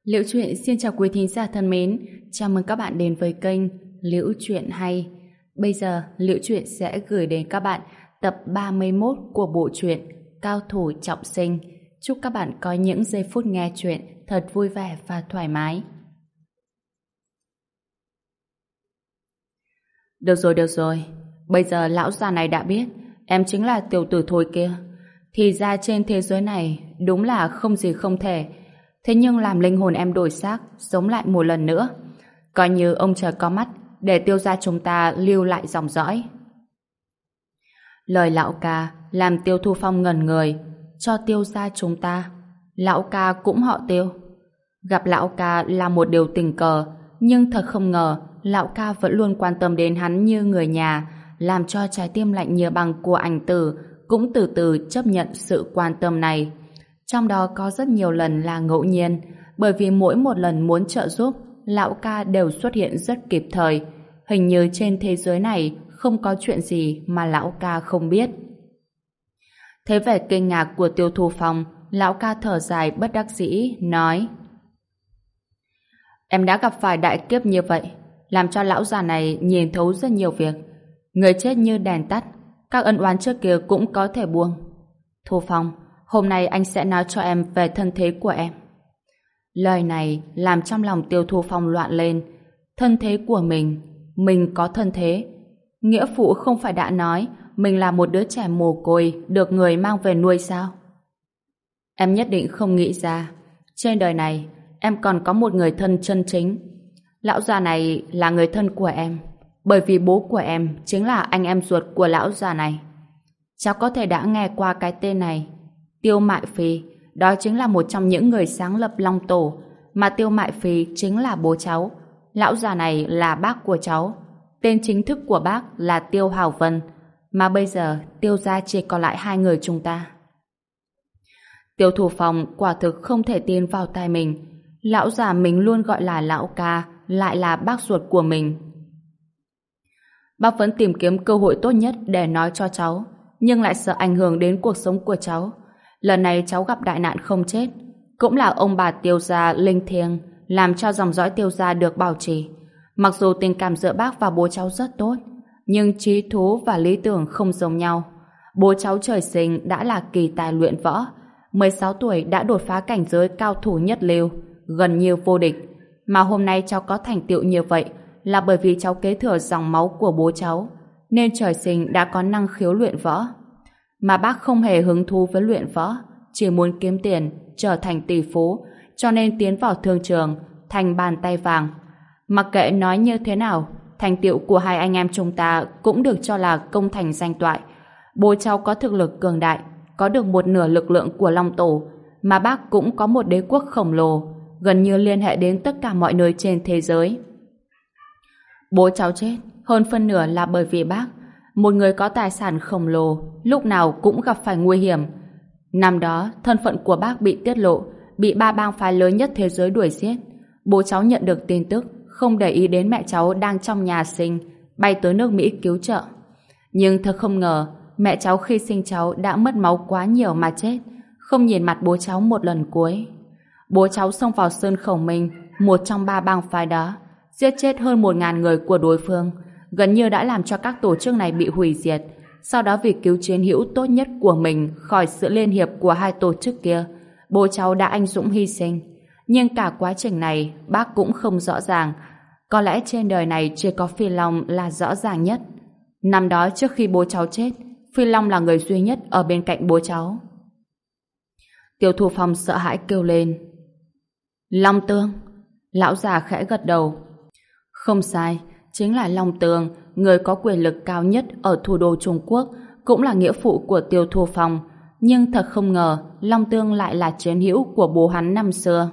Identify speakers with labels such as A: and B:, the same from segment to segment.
A: Liễu Chuyện xin chào quý thính giả thân mến, chào mừng các bạn đến với kênh Liễu Chuyện Hay. Bây giờ Liễu Chuyện sẽ gửi đến các bạn tập 31 của bộ truyện Cao Thủ Trọng Sinh. Chúc các bạn có những giây phút nghe chuyện thật vui vẻ và thoải mái. Được rồi, bây giờ lão già này đã biết em chính là tiểu tử thối kia. Thì ra trên thế giới này đúng là không gì không thể. Thế nhưng làm linh hồn em đổi xác, sống lại một lần nữa. Coi như ông trời có mắt để Tiêu gia chúng ta lưu lại dòng dõi. Lời lão ca làm Tiêu Thu Phong ngẩn người. Cho Tiêu gia chúng ta. Lão ca cũng họ Tiêu. Gặp lão ca là một điều tình cờ, nhưng thật không ngờ lão ca vẫn luôn quan tâm đến hắn như người nhà, làm cho trái tim lạnh như băng của ảnh tử cũng từ từ chấp nhận sự quan tâm này. Trong đó có rất nhiều lần là ngẫu nhiên, bởi vì mỗi một lần muốn trợ giúp, lão ca đều xuất hiện rất kịp thời. Hình như trên thế giới này không có chuyện gì mà lão ca không biết. Thế vẻ kinh ngạc của Tiêu Thu Phong, lão ca thở dài bất đắc dĩ, nói: Em đã gặp phải đại kiếp như vậy, làm cho lão già này nhìn thấu rất nhiều việc. Người chết như đèn tắt, các ân oán trước kia cũng có thể buông. Thu Phong, hôm nay anh sẽ nói cho em về thân thế của em. Lời này làm trong lòng Tiêu Thu Phong loạn lên. Thân thế của mình có thân thế. Nghĩa phụ không phải đã nói mình là một đứa trẻ mồ côi được người mang về nuôi sao? Em nhất định không nghĩ ra, trên đời này em còn có một người thân chân chính. Lão già này là người thân của em, bởi vì bố của em chính là anh em ruột của lão già này. Cháu có thể đã nghe qua cái tên này. Tiêu Mại Phi, đó chính là một trong những người sáng lập Long Tổ, mà Tiêu Mại Phi chính là bố cháu. Lão già này là bác của cháu. Tên chính thức của bác là Tiêu Hào Vân, mà bây giờ Tiêu gia chỉ còn lại hai người chúng ta. Tiêu Thủ Phong quả thực không thể tin vào tai mình. Lão già mình luôn gọi là lão ca lại là bác ruột của mình. Bác vẫn tìm kiếm cơ hội tốt nhất để nói cho cháu, nhưng lại sợ ảnh hưởng đến cuộc sống của cháu. Lần này cháu gặp đại nạn không chết, cũng là ông bà Tiêu gia linh thiêng làm cho dòng dõi Tiêu gia được bảo trì. Mặc dù tình cảm giữa bác và bố cháu rất tốt, nhưng trí thú và lý tưởng không giống nhau. Bố cháu trời sinh đã là kỳ tài luyện võ, 16 tuổi đã đột phá cảnh giới cao thủ nhất lưu, gần như vô địch. Mà hôm nay cháu có thành tựu như vậy là bởi vì cháu kế thừa dòng máu của bố cháu, nên trời sinh đã có năng khiếu luyện võ. Mà bác không hề hứng thú với luyện võ, chỉ muốn kiếm tiền, trở thành tỷ phú, cho nên tiến vào thương trường, thành bàn tay vàng. Mặc kệ nói như thế nào, thành tựu của hai anh em chúng ta cũng được cho là công thành danh toại. Bố cháu có thực lực cường đại, có được một nửa lực lượng của Long Tổ, mà bác cũng có một đế quốc khổng lồ, gần như liên hệ đến tất cả mọi nơi trên thế giới. Bố cháu chết, hơn phân nửa là bởi vì bác, một người có tài sản khổng lồ, lúc nào cũng gặp phải nguy hiểm. Năm đó, thân phận của bác bị tiết lộ, bị ba bang phái lớn nhất thế giới đuổi giết. Bố cháu nhận được tin tức, không để ý đến mẹ cháu đang trong nhà sinh, bay tới nước Mỹ cứu trợ. Nhưng thật không ngờ, mẹ cháu khi sinh cháu đã mất máu quá nhiều mà chết, không nhìn mặt bố cháu một lần cuối. Bố cháu xông vào Sơn Khẩu Minh, một trong ba bang phái đó, giết chết hơn 1.000 người của đối phương, gần như đã làm cho các tổ chức này bị hủy diệt. Sau đó vì cứu chiến hữu tốt nhất của mình khỏi sự liên hiệp của hai tổ chức kia, bố cháu đã anh dũng hy sinh. Nhưng cả quá trình này bác cũng không rõ ràng. Có lẽ trên đời này chỉ có Phi Long là rõ ràng nhất. Năm đó trước khi bố cháu chết, Phi Long là người duy nhất ở bên cạnh bố cháu. Tiêu Thu Phong sợ hãi kêu lên: Long Tương. Lão già khẽ gật đầu. Không sai, chính là Long Tương, người có quyền lực cao nhất ở thủ đô Trung Quốc, cũng là nghĩa phụ của Tiêu Thu Phong. Nhưng thật không ngờ Long Tương lại là chiến hữu của bố hắn năm xưa.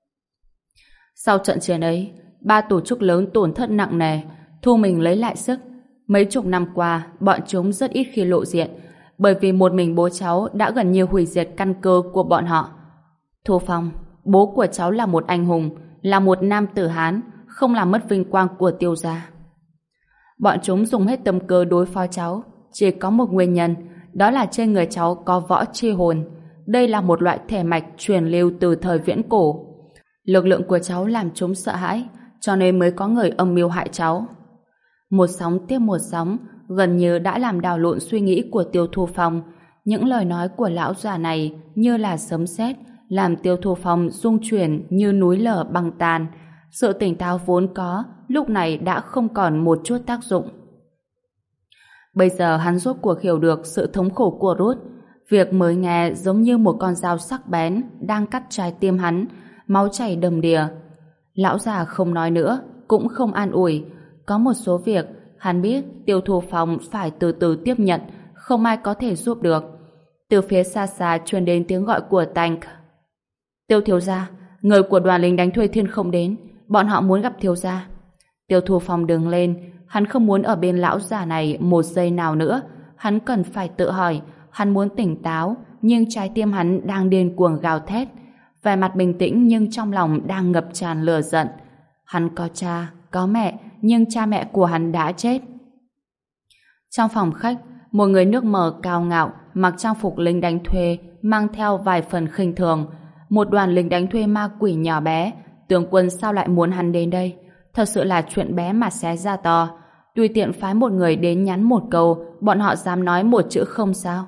A: Sau trận chiến ấy, ba tổ chức lớn tổn thất nặng nề, thu mình lấy lại sức. Mấy chục năm qua, bọn chúng rất ít khi lộ diện, bởi vì một mình bố cháu đã gần như hủy diệt căn cơ của bọn họ. Thu Phong, bố của cháu là một anh hùng, là một nam tử Hán, không làm mất vinh quang của Tiêu gia. Bọn chúng dùng hết tâm cơ đối phó cháu, chỉ có một nguyên nhân, đó là trên người cháu có võ chi hồn. Đây là một loại thể mạch truyền lưu từ thời viễn cổ. Lực lượng của cháu làm chúng sợ hãi, cho nên mới có người âm mưu hại cháu. Một sóng tiếp một sóng, gần như đã làm đảo lộn suy nghĩ của Tiêu Thu Phong. Những lời nói của lão già này như là sấm sét, làm Tiêu Thu Phong rung chuyển như núi lở băng tan. Sự tỉnh táo vốn có, lúc này đã không còn một chút tác dụng. Bây giờ hắn rốt cuộc hiểu được sự thống khổ của Ruth. Việc mới nghe giống như một con dao sắc bén đang cắt trái tim hắn, máu chảy đầm đìa. Lão già không nói nữa, cũng không an ủi. Có một số việc hắn biết Tiêu Thu Phong phải từ từ tiếp nhận, không ai có thể giúp được. Từ phía xa xa truyền đến tiếng gọi của Tank. Tiêu thiếu gia, người của đoàn lính đánh thuê Thiên Không đến, bọn họ muốn gặp thiếu gia. Tiêu Thu Phong đứng lên, hắn không muốn ở bên lão già này một giây nào nữa. Hắn cần phải tự hỏi, hắn muốn tỉnh táo, nhưng trái tim hắn đang điên cuồng gào thét. Vẻ mặt bình tĩnh nhưng trong lòng đang ngập tràn lửa giận. Hắn có cha, có mẹ, nhưng cha mẹ của hắn đã chết. Trong phòng khách, một người nước mờ cao ngạo, mặc trang phục lính đánh thuê, mang theo vài phần khinh thường. Một đoàn lính đánh thuê ma quỷ nhỏ bé. Tướng quân sao lại muốn hắn đến đây? Thật sự là chuyện bé mà xé ra to. Tùy tiện phái một người đến nhắn một câu, bọn họ dám nói một chữ không sao?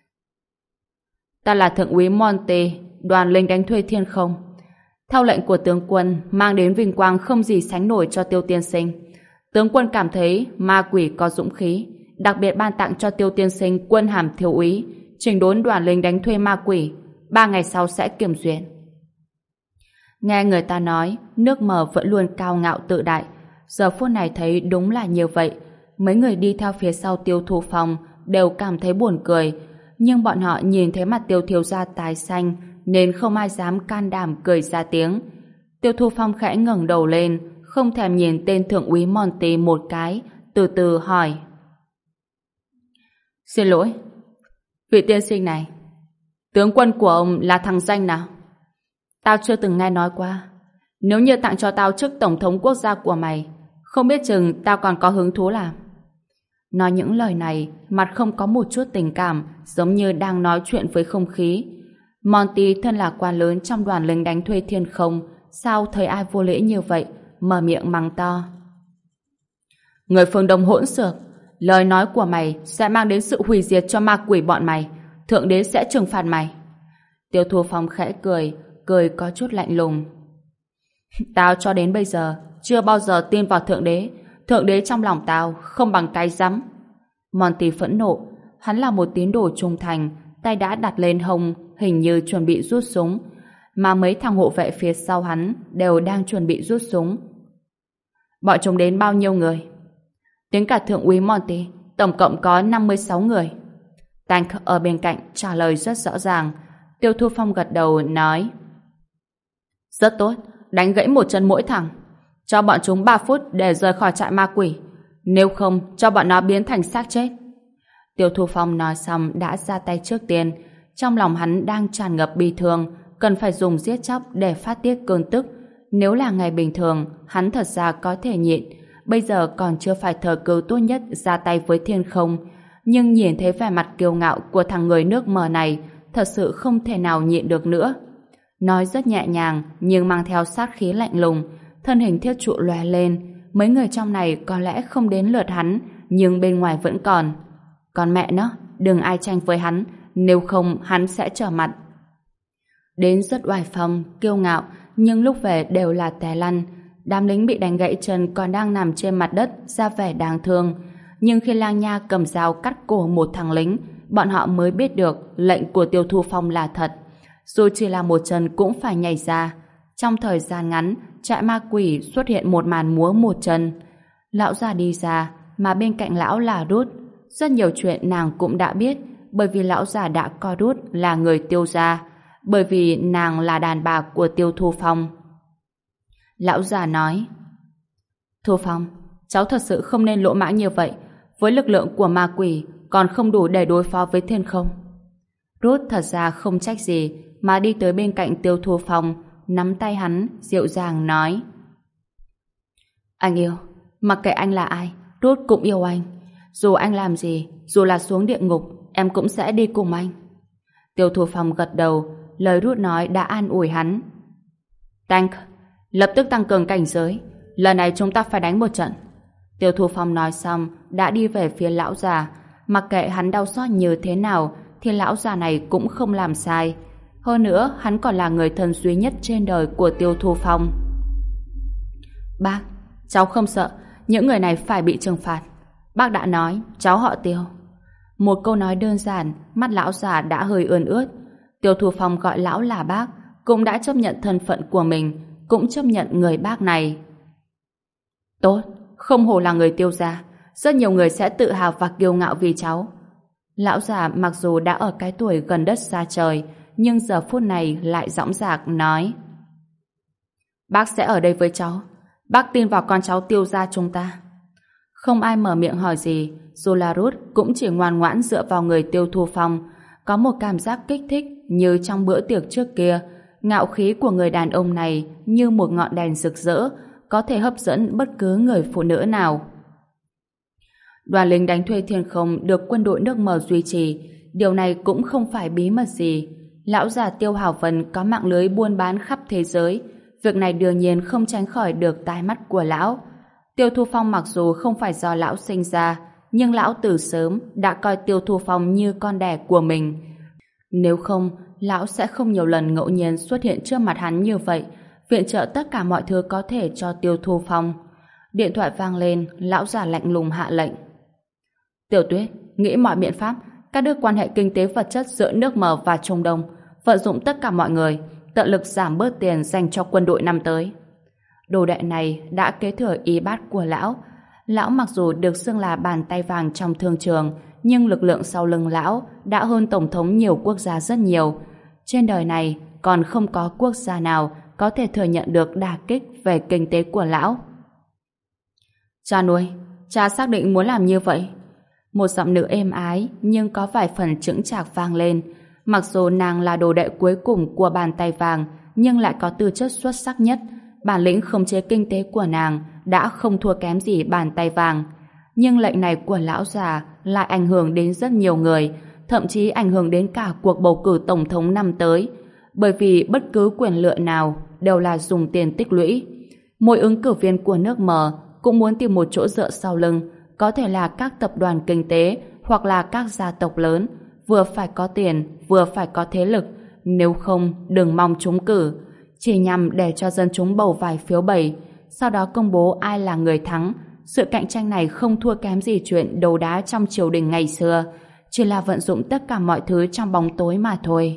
A: Ta là thượng úy Monte, đoàn lính đánh thuê Thiên Không. Theo lệnh của tướng quân, mang đến vinh quang không gì sánh nổi cho Tiêu tiên sinh. Tướng quân cảm thấy ma quỷ có dũng khí, đặc biệt ban tặng cho Tiêu tiên sinh quân hàm thiếu úy, chỉnh đốn đoàn lính đánh thuê ma quỷ. 3 ngày sau sẽ kiểm duyệt. Nghe người ta nói, nước mờ vẫn luôn cao ngạo tự đại. Giờ phút này thấy đúng là như vậy. Mấy người đi theo phía sau Tiêu Thu Phong đều cảm thấy buồn cười, nhưng bọn họ nhìn thấy mặt Tiêu thiếu gia tái xanh nên không ai dám can đảm cười ra tiếng. Tiêu Thu Phong khẽ ngẩng đầu lên, không thèm nhìn tên thượng úy Monty một cái, từ từ hỏi: Xin lỗi, vị tiên sinh này, tướng quân của ông là thằng danh nào? Tao chưa từng nghe nói qua. Nếu như tặng cho tao chức tổng thống quốc gia của mày, không biết chừng tao còn có hứng thú làm. Nói những lời này, mặt không có một chút tình cảm, giống như đang nói chuyện với không khí. Monty thân là quan lớn trong đoàn lính đánh thuê Thiên Không, sao thấy ai vô lễ như vậy, mở miệng mắng to. Người phương Đông hỗn xược, lời nói của mày sẽ mang đến sự hủy diệt cho ma quỷ bọn mày. Thượng đế sẽ trừng phạt mày. Tiêu Thu Phong khẽ cười, cười có chút lạnh lùng. Tao cho đến bây giờ chưa bao giờ tin vào thượng đế. Thượng đế trong lòng tao không bằng cái rắm. Monty phẫn nộ. Hắn là một tín đồ trung thành, tay đã đặt lên hông, hình như chuẩn bị rút súng, mà mấy thằng hộ vệ phía sau hắn đều đang chuẩn bị rút súng. Bọn chúng đến bao nhiêu người? Tính cả thượng úy Monty, tổng cộng có 56 người. Tank ở bên cạnh trả lời rất rõ ràng. Tiêu Thu Phong gật đầu nói: Rất tốt, đánh gãy một chân mỗi thằng. Cho bọn chúng 3 phút để rời khỏi trại ma quỷ. Nếu không, cho bọn nó biến thành xác chết. Tiêu Thu Phong nói xong đã ra tay trước tiên. Trong lòng hắn đang tràn ngập bi thương, cần phải dùng giết chóc để phát tiết cơn tức. Nếu là ngày bình thường, hắn thật ra có thể nhịn. Bây giờ còn chưa phải thời cơ tốt nhất ra tay với Thiên Không. Nhưng nhìn thấy vẻ mặt kiêu ngạo của thằng người nước mờ này, thật sự không thể nào nhịn được nữa. Nói rất nhẹ nhàng, nhưng mang theo sát khí lạnh lùng. Thân hình thiết trụ lóe lên. Mấy người trong này có lẽ không đến lượt hắn, nhưng bên ngoài vẫn còn. Còn mẹ nó, đừng ai tranh với hắn, nếu không hắn sẽ trở mặt. Đến rất oai phong, kiêu ngạo, nhưng lúc về đều là té lăn. Đám lính bị đánh gãy chân còn đang nằm trên mặt đất, ra vẻ đáng thương. Nhưng khi Lang Nha cầm dao cắt cổ một thằng lính, bọn họ mới biết được lệnh của Tiêu Thu Phong là thật. Dù chỉ là một chân cũng phải nhảy ra. Trong thời gian ngắn, trại ma quỷ xuất hiện một màn múa một chân. Lão già đi ra, mà bên cạnh lão là Ruth. Rất nhiều chuyện nàng cũng đã biết, bởi vì lão già đã coi Ruth là người Tiêu gia, bởi vì nàng là đàn bà của Tiêu Thu Phong. Lão già nói: Thu Phong, cháu thật sự không nên lỗ mãng như vậy. Với lực lượng của ma quỷ còn không đủ để đối phó với Thiên Không. Ruth thật ra không trách gì, mà đi tới bên cạnh Tiêu Thu Phong, nắm tay hắn, dịu dàng nói: Anh yêu, mặc kệ anh là ai, Ruth cũng yêu anh. Dù anh làm gì, dù là xuống địa ngục, em cũng sẽ đi cùng anh. Tiêu Thu Phong gật đầu, lời Ruth nói đã an ủi hắn. Tank, Lập tức tăng cường cảnh giới. Lần này chúng ta phải đánh một trận. Tiêu Thu Phong nói xong đã đi về phía lão già. Mặc kệ hắn đau xót như thế nào thì lão già này cũng không làm sai. Hơn nữa hắn còn là người thân duy nhất trên đời của Tiêu Thu Phong. Bác, cháu không sợ. Những người này phải bị trừng phạt. Bác đã nói cháu họ Tiêu. Một câu nói đơn giản, mắt lão già đã hơi ươn ướt. Tiêu Thu Phong gọi lão là bác, cũng đã chấp nhận thân phận của mình, cũng chấp nhận người bác này. Tốt, không hổ là người Tiêu gia, rất nhiều người sẽ tự hào và kiêu ngạo vì cháu. Lão già mặc dù đã ở cái tuổi gần đất xa trời, nhưng giờ phút này lại dõng dạc nói: Bác sẽ ở đây với cháu. Bác tin vào con cháu Tiêu gia chúng ta. Không ai mở miệng hỏi gì, dù là Ruth cũng chỉ ngoan ngoãn dựa vào người Tiêu Thu Phong. Có một cảm giác kích thích như trong bữa tiệc trước kia. Ngạo khí của người đàn ông này như một ngọn đèn rực rỡ, có thể hấp dẫn bất cứ người phụ nữ nào. Đoàn lính đánh thuê Thiên Không được quân đội nước Mờ duy trì. Điều này cũng không phải bí mật gì. Lão già Tiêu Hảo Vân có mạng lưới buôn bán khắp thế giới. Việc này đương nhiên không tránh khỏi được tai mắt của lão. Tiêu Thu Phong mặc dù không phải do lão sinh ra, nhưng lão từ sớm đã coi Tiêu Thu Phong như con đẻ của mình. Nếu không, lão sẽ không nhiều lần ngẫu nhiên xuất hiện trước mặt hắn như vậy, viện trợ tất cả mọi thứ có thể cho Tiêu Thu Phong. Điện thoại vang lên, lão già lạnh lùng hạ lệnh. Tiểu Tuyết, nghĩ mọi biện pháp, cắt đứt quan hệ kinh tế vật chất giữa nước Mờ và Trung Đông, vận dụng tất cả mọi người, tận lực giảm bớt tiền dành cho quân đội năm tới. Đồ đệ này đã kế thừa y bát của lão. Lão mặc dù được xưng là bàn tay vàng trong thương trường, nhưng lực lượng sau lưng lão đã hơn tổng thống nhiều quốc gia rất nhiều. Trên đời này còn không có quốc gia nào có thể thừa nhận được đả kích về kinh tế của lão. Cha nuôi, cha xác định muốn làm như vậy. Một giọng nữ êm ái nhưng có vài phần chững chạc vang lên. Mặc dù nàng là đồ đệ cuối cùng của bàn tay vàng, nhưng lại có tư chất xuất sắc nhất. Bản lĩnh khống chế kinh tế của nàng đã không thua kém gì bàn tay vàng. Nhưng lệnh này của lão già lại ảnh hưởng đến rất nhiều người, thậm chí ảnh hưởng đến cả cuộc bầu cử tổng thống năm tới. Bởi vì bất cứ quyền lựa nào đều là dùng tiền tích lũy. Mỗi ứng cử viên của nước Mờ cũng muốn tìm một chỗ dựa sau lưng, có thể là các tập đoàn kinh tế hoặc là các gia tộc lớn, vừa phải có tiền, vừa phải có thế lực, nếu không đừng mong trúng cử, chỉ nhằm để cho dân chúng bầu vài phiếu bẩy, sau đó công bố ai là người thắng. Sự cạnh tranh này không thua kém gì chuyện đấu đá trong triều đình ngày xưa, chỉ là vận dụng tất cả mọi thứ trong bóng tối mà thôi.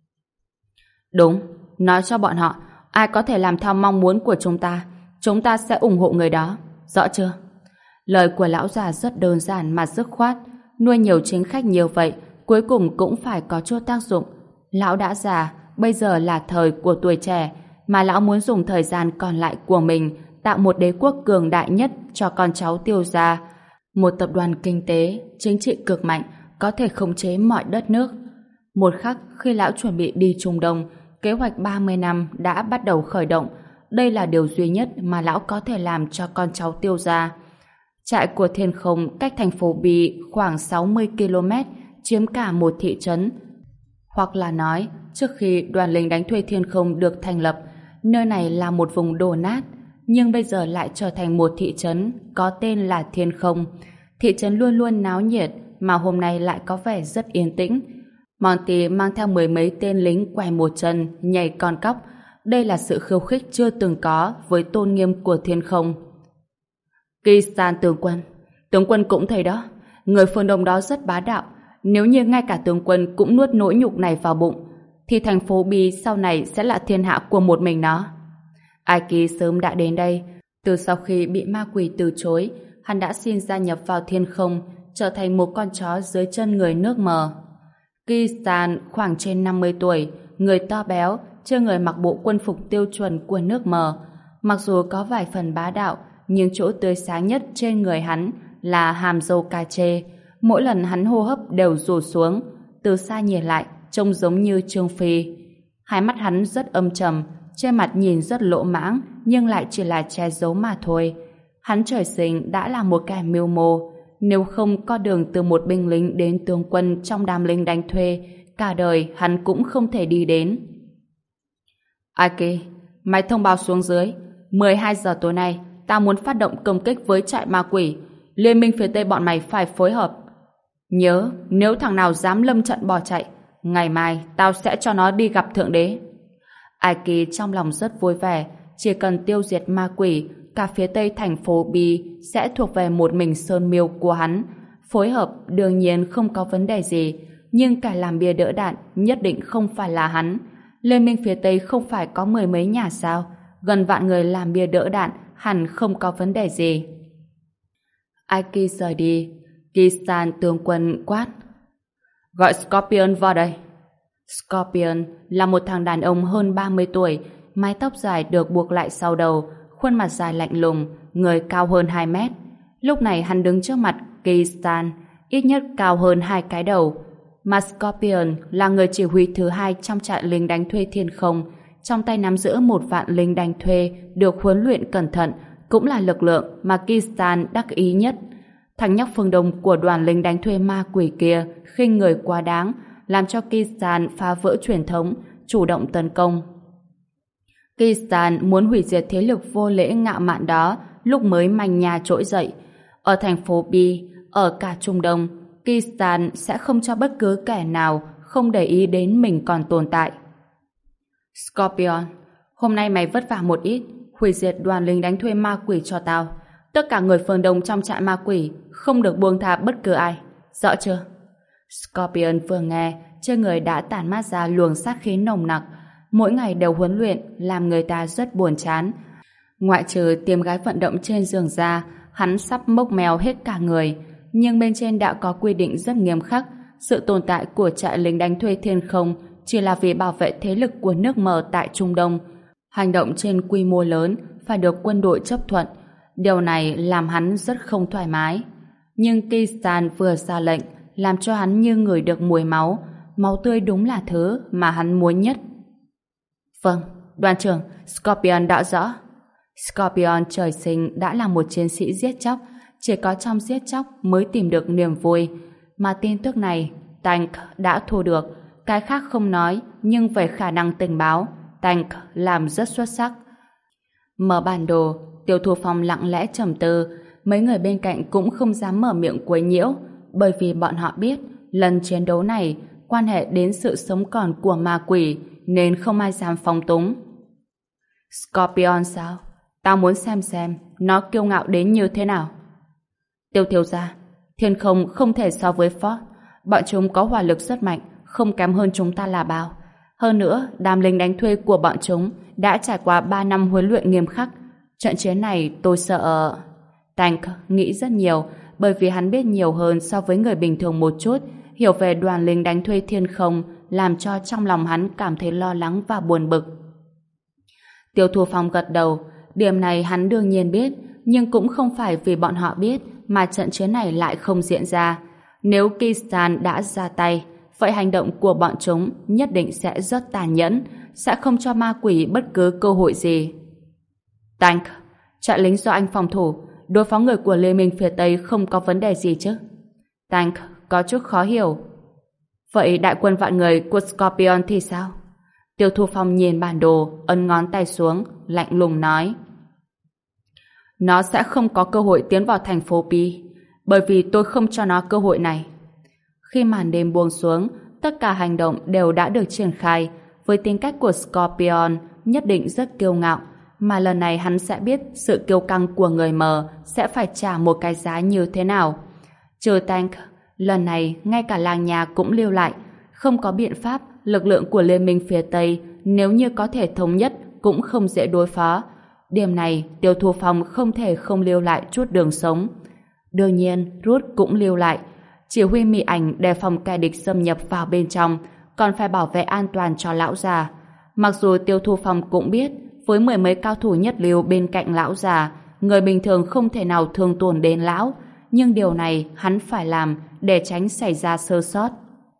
A: Đúng, nói cho bọn họ, ai có thể làm theo mong muốn của chúng ta sẽ ủng hộ người đó, rõ chưa? Lời của lão già rất đơn giản mà dứt khoát, nuôi nhiều chính khách nhiều vậy, cuối cùng cũng phải có chút tác dụng. Lão đã già, bây giờ là thời của tuổi trẻ, mà lão muốn dùng thời gian còn lại của mình tạo một đế quốc cường đại nhất cho con cháu Tiêu gia, một tập đoàn kinh tế, chính trị cực mạnh, có thể khống chế mọi đất nước. Một khắc khi lão chuẩn bị đi Trung Đông, kế hoạch 30 năm đã bắt đầu khởi động. Đây là điều duy nhất mà lão có thể làm cho con cháu Tiêu gia. Trại của Thiên Không cách thành phố Bì khoảng 60 km, chiếm cả một thị trấn. Hoặc là nói, trước khi đoàn lính đánh thuê Thiên Không được thành lập, nơi này là một vùng đổ nát, nhưng bây giờ lại trở thành một thị trấn có tên là Thiên Không. Thị trấn luôn luôn náo nhiệt, mà hôm nay lại có vẻ rất yên tĩnh. Monty mang theo 10 mấy tên lính quay một chân, nhảy con cóc. Đây là sự khiêu khích chưa từng có với tôn nghiêm của Thiên Không. Kistan tướng quân cũng thấy đó, người phương Đông đó rất bá đạo. Nếu như ngay cả tướng quân cũng nuốt nỗi nhục này vào bụng, thì thành phố Bi sau này sẽ là thiên hạ của một mình nó. Aiki sớm đã đến đây. Từ sau khi bị ma quỷ từ chối, hắn đã xin gia nhập vào Thiên Không, trở thành một con chó dưới chân người nước Mờ. Kistan khoảng trên 50 tuổi, người to béo, trên người mặc bộ quân phục tiêu chuẩn của nước Mờ. Mặc dù có vài phần bá đạo, nhưng chỗ tươi sáng nhất trên người hắn là hàm râu cà chê. Mỗi lần hắn hô hấp đều rủ xuống, từ xa nhìn lại trông giống như Trương Phi. Hai mắt hắn rất âm trầm, trên mặt nhìn rất lỗ mãng, nhưng lại chỉ là che giấu mà thôi. Hắn trời sinh đã là một kẻ mưu mô, nếu không có đường từ một binh lính đến tướng quân trong đám lính đánh thuê, cả đời hắn cũng không thể đi đến. Aki, mày thông báo xuống dưới. 12 giờ tối nay, tao muốn phát động công kích với trại ma quỷ. Liên minh phía Tây bọn mày phải phối hợp. Nhớ, nếu thằng nào dám lâm trận bỏ chạy, ngày mai tao sẽ cho nó đi gặp Thượng Đế. Aki trong lòng rất vui vẻ, chỉ cần tiêu diệt ma quỷ, cả phía Tây thành phố Bi sẽ thuộc về một mình Sơn Miêu của hắn. Phối hợp đương nhiên không có vấn đề gì, nhưng cả làm bia đỡ đạn nhất định không phải là hắn. Liên minh phía Tây không phải có 10 mấy nhà sao? Gần vạn người làm bia đỡ đạn hẳn không có vấn đề gì. Aki rời đi. Kistan tướng quân quát: gọi Scorpion vào đây. Scorpion là một thằng đàn ông hơn 30 tuổi, mái tóc dài được buộc lại sau đầu, khuôn mặt dài lạnh lùng, người cao hơn 2 mét. Lúc này hắn đứng trước mặt Kistan, ít nhất cao hơn 2 cái đầu. Mà Scorpion là người chỉ huy thứ 2 trong trại lính đánh thuê thiên không, trong tay nắm giữ 1 vạn lính đánh thuê được huấn luyện cẩn thận, cũng là lực lượng mà Kistan đắc ý nhất. Thằng nhóc phương Đông của đoàn lính đánh thuê ma quỷ kia khinh người quá đáng, làm cho Kistan phá vỡ truyền thống, chủ động tấn công. Kistan muốn hủy diệt thế lực vô lễ ngạo mạn đó lúc mới manh nhà trỗi dậy. Ở thành phố Bi, ở cả Trung Đông, Kistan sẽ không cho bất cứ kẻ nào không để ý đến mình còn tồn tại. Scorpion, hôm nay mày vất vả một ít, hủy diệt đoàn lính đánh thuê ma quỷ cho tao. Tất cả người phương Đông trong trại ma quỷ không được buông tha bất cứ ai. Rõ chưa? Scorpion vừa nghe, trên người đã tản mát ra luồng sát khí nồng nặc. Mỗi ngày đều huấn luyện làm người ta rất buồn chán. Ngoại trừ tiêm gái vận động trên giường ra, hắn sắp mốc mèo hết cả người. Nhưng bên trên đã có quy định rất nghiêm khắc. Sự tồn tại của trại lính đánh thuê thiên không chỉ là vì bảo vệ thế lực của nước mờ tại Trung Đông. Hành động trên quy mô lớn phải được quân đội chấp thuận. Điều này làm hắn rất không thoải mái. Nhưng Kistan vừa ra lệnh làm cho hắn như ngửi được mùi máu. Máu tươi đúng là thứ mà hắn muốn nhất. Vâng, đoàn trưởng, Scorpion đã rõ. Scorpion trời sinh đã là một chiến sĩ giết chóc, chỉ có trong giết chóc mới tìm được niềm vui. Mà tin tức này, Tank đã thu được. Cái khác không nói, nhưng về khả năng tình báo, Tank làm rất xuất sắc. Mở bản đồ, Tiêu Thu Phong lặng lẽ trầm tư. Mấy người bên cạnh cũng không dám mở miệng quấy nhiễu, bởi vì bọn họ biết lần chiến đấu này quan hệ đến sự sống còn của ma quỷ, nên không ai dám phóng túng. Scorpion sao? Tao muốn xem nó kiêu ngạo đến như thế nào. Tiêu thiếu gia, thiên không không thể so với Ford. Bọn chúng có hỏa lực rất mạnh, không kém hơn chúng ta là bao. Hơn nữa, đám lính đánh thuê của bọn chúng đã trải qua 3 năm huấn luyện nghiêm khắc. Trận chiến này tôi sợ... Tank nghĩ rất nhiều, bởi vì hắn biết nhiều hơn so với người bình thường một chút, hiểu về đoàn lính đánh thuê thiên không, làm cho trong lòng hắn cảm thấy lo lắng và buồn bực. Tiêu Thu Phong gật đầu, điểm này hắn đương nhiên biết, nhưng cũng không phải vì bọn họ biết mà trận chiến này lại không diễn ra. Nếu Kistan đã ra tay, vậy hành động của bọn chúng nhất định sẽ rất tàn nhẫn, sẽ không cho ma quỷ bất cứ cơ hội gì. Tank, trại lính do anh phòng thủ, đối phó người của Liên minh phía Tây không có vấn đề gì chứ? Tank có chút khó hiểu. Vậy đại quân vạn người của Scorpion thì sao? Tiêu Thu Phong nhìn bản đồ, ấn ngón tay xuống, lạnh lùng nói. Nó sẽ không có cơ hội tiến vào thành phố Pi, bởi vì tôi không cho nó cơ hội này. Khi màn đêm buông xuống, tất cả hành động đều đã được triển khai. Với tính cách của Scorpion nhất định rất kiêu ngạo, mà lần này hắn sẽ biết sự kiêu căng của người mờ sẽ phải trả một cái giá như thế nào. Trừ Tank, lần này ngay cả làng nhà cũng lưu lại. Không có biện pháp, lực lượng của Liên minh phía Tây nếu như có thể thống nhất cũng không dễ đối phó. Điểm này Tiêu Thu Phong không thể không lưu lại chút đường sống. Đương nhiên Rút cũng lưu lại, chỉ huy mị ảnh đề phòng kẻ địch xâm nhập vào bên trong, còn phải bảo vệ an toàn cho lão già. Mặc dù Tiêu Thu Phong cũng biết với 10 mấy cao thủ nhất lưu bên cạnh lão già, người bình thường không thể nào thương tổn đến lão, nhưng điều này hắn phải làm để tránh xảy ra sơ sót.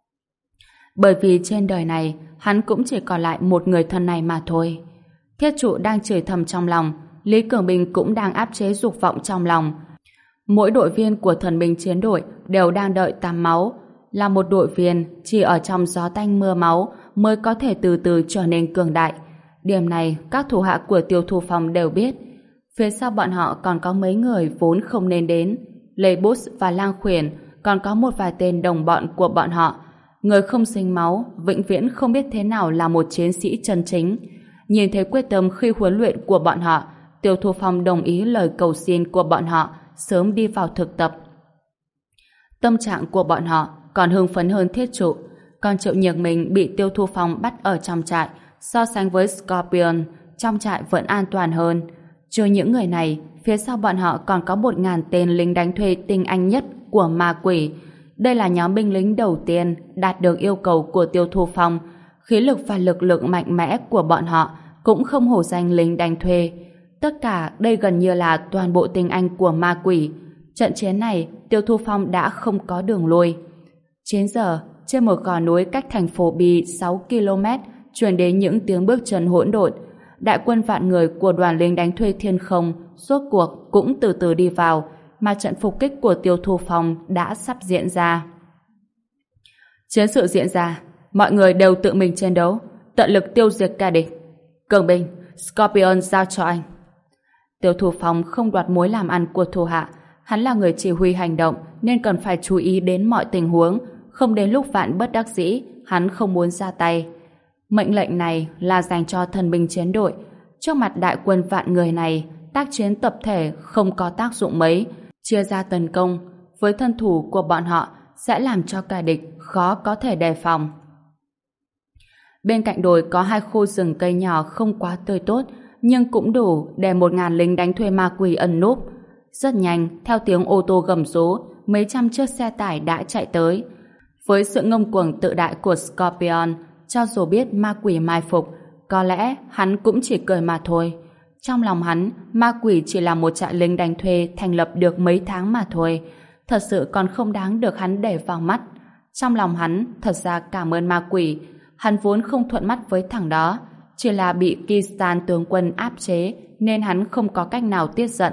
A: Bởi vì trên đời này hắn cũng chỉ còn lại một người thân này mà thôi. Thiết Trụ đang chửi thầm trong lòng, Lý Cường Bình cũng đang áp chế dục vọng trong lòng. Mỗi đội viên của thần binh chiến đội đều đang đợi tắm máu. Là một đội viên chỉ ở trong gió tanh mưa máu mới có thể từ từ trở nên cường đại. Điểm này các thủ hạ của Tiêu Thu Phong đều biết. Phía sau bọn họ còn có mấy người vốn không nên đến. Lê Bút và Lang Khuyển, còn có một vài tên đồng bọn của bọn họ. Người không sinh máu, vĩnh viễn không biết thế nào là một chiến sĩ chân chính. Nhìn thấy quyết tâm khi huấn luyện của bọn họ, Tiêu Thu Phong đồng ý lời cầu xin của bọn họ sớm đi vào thực tập. Tâm trạng của bọn họ còn hưng phấn hơn Thiết Trụ. Còn Triệu Nhược Minh bị Tiêu Thu Phong bắt ở trong trại, so sánh với Scorpion, trong trại vẫn an toàn hơn. Trừ những người này, phía sau bọn họ còn có 1.000 tên lính đánh thuê tinh anh nhất của ma quỷ. Đây là nhóm binh lính đầu tiên đạt được yêu cầu của Tiêu Thu Phong. Khí lực và lực lượng mạnh mẽ của bọn họ cũng không hổ danh lính đánh thuê. Tất cả đây gần như là toàn bộ tinh anh của ma quỷ. Trận chiến này, Tiêu Thu Phong đã không có đường lui. 9 giờ, trên một gò núi cách thành phố Bi 6 km, truyền đến những tiếng bước chân hỗn độn. Đại quân vạn người của đoàn lính đánh thuê Thiên Không rốt cuộc cũng từ từ đi vào, mà trận phục kích của Tiêu Thu Phong đã sắp diễn ra. Chiến sự diễn ra, mọi người đều tự mình chiến đấu, tận lực tiêu diệt kẻ địch. Cường binh, Scorpion giao cho anh. Tiêu Thu Phong không đoạt mối làm ăn của thủ hạ, hắn là người chỉ huy hành động nên cần phải chú ý đến mọi tình huống, không đến lúc vạn bất đắc dĩ, hắn không muốn ra tay. Mệnh lệnh này là dành cho thần binh chiến đội. Trước mặt đại quân vạn người này, tác chiến tập thể không có tác dụng mấy. Chia ra tấn công với thân thủ của bọn họ sẽ làm cho kẻ địch khó có thể đề phòng. Bên cạnh đồi có 2 khu rừng cây nhỏ không quá tươi tốt, nhưng cũng đủ để 1.000 lính đánh thuê ma quỷ ẩn núp. Rất nhanh, theo tiếng ô tô gầm rú, mấy trăm chiếc xe tải đã chạy tới. Với sự ngông cuồng tự đại của Scorpion, cho dù biết ma quỷ mai phục, có lẽ hắn cũng chỉ cười mà thôi. Trong lòng hắn, ma quỷ chỉ là một trại lính đánh thuê thành lập được mấy tháng mà thôi. Thật sự còn không đáng được hắn để vào mắt. Trong lòng hắn, thật ra cảm ơn ma quỷ. Hắn vốn không thuận mắt với thằng đó. Chỉ là bị Kistan tướng quân áp chế, nên hắn không có cách nào tiết giận.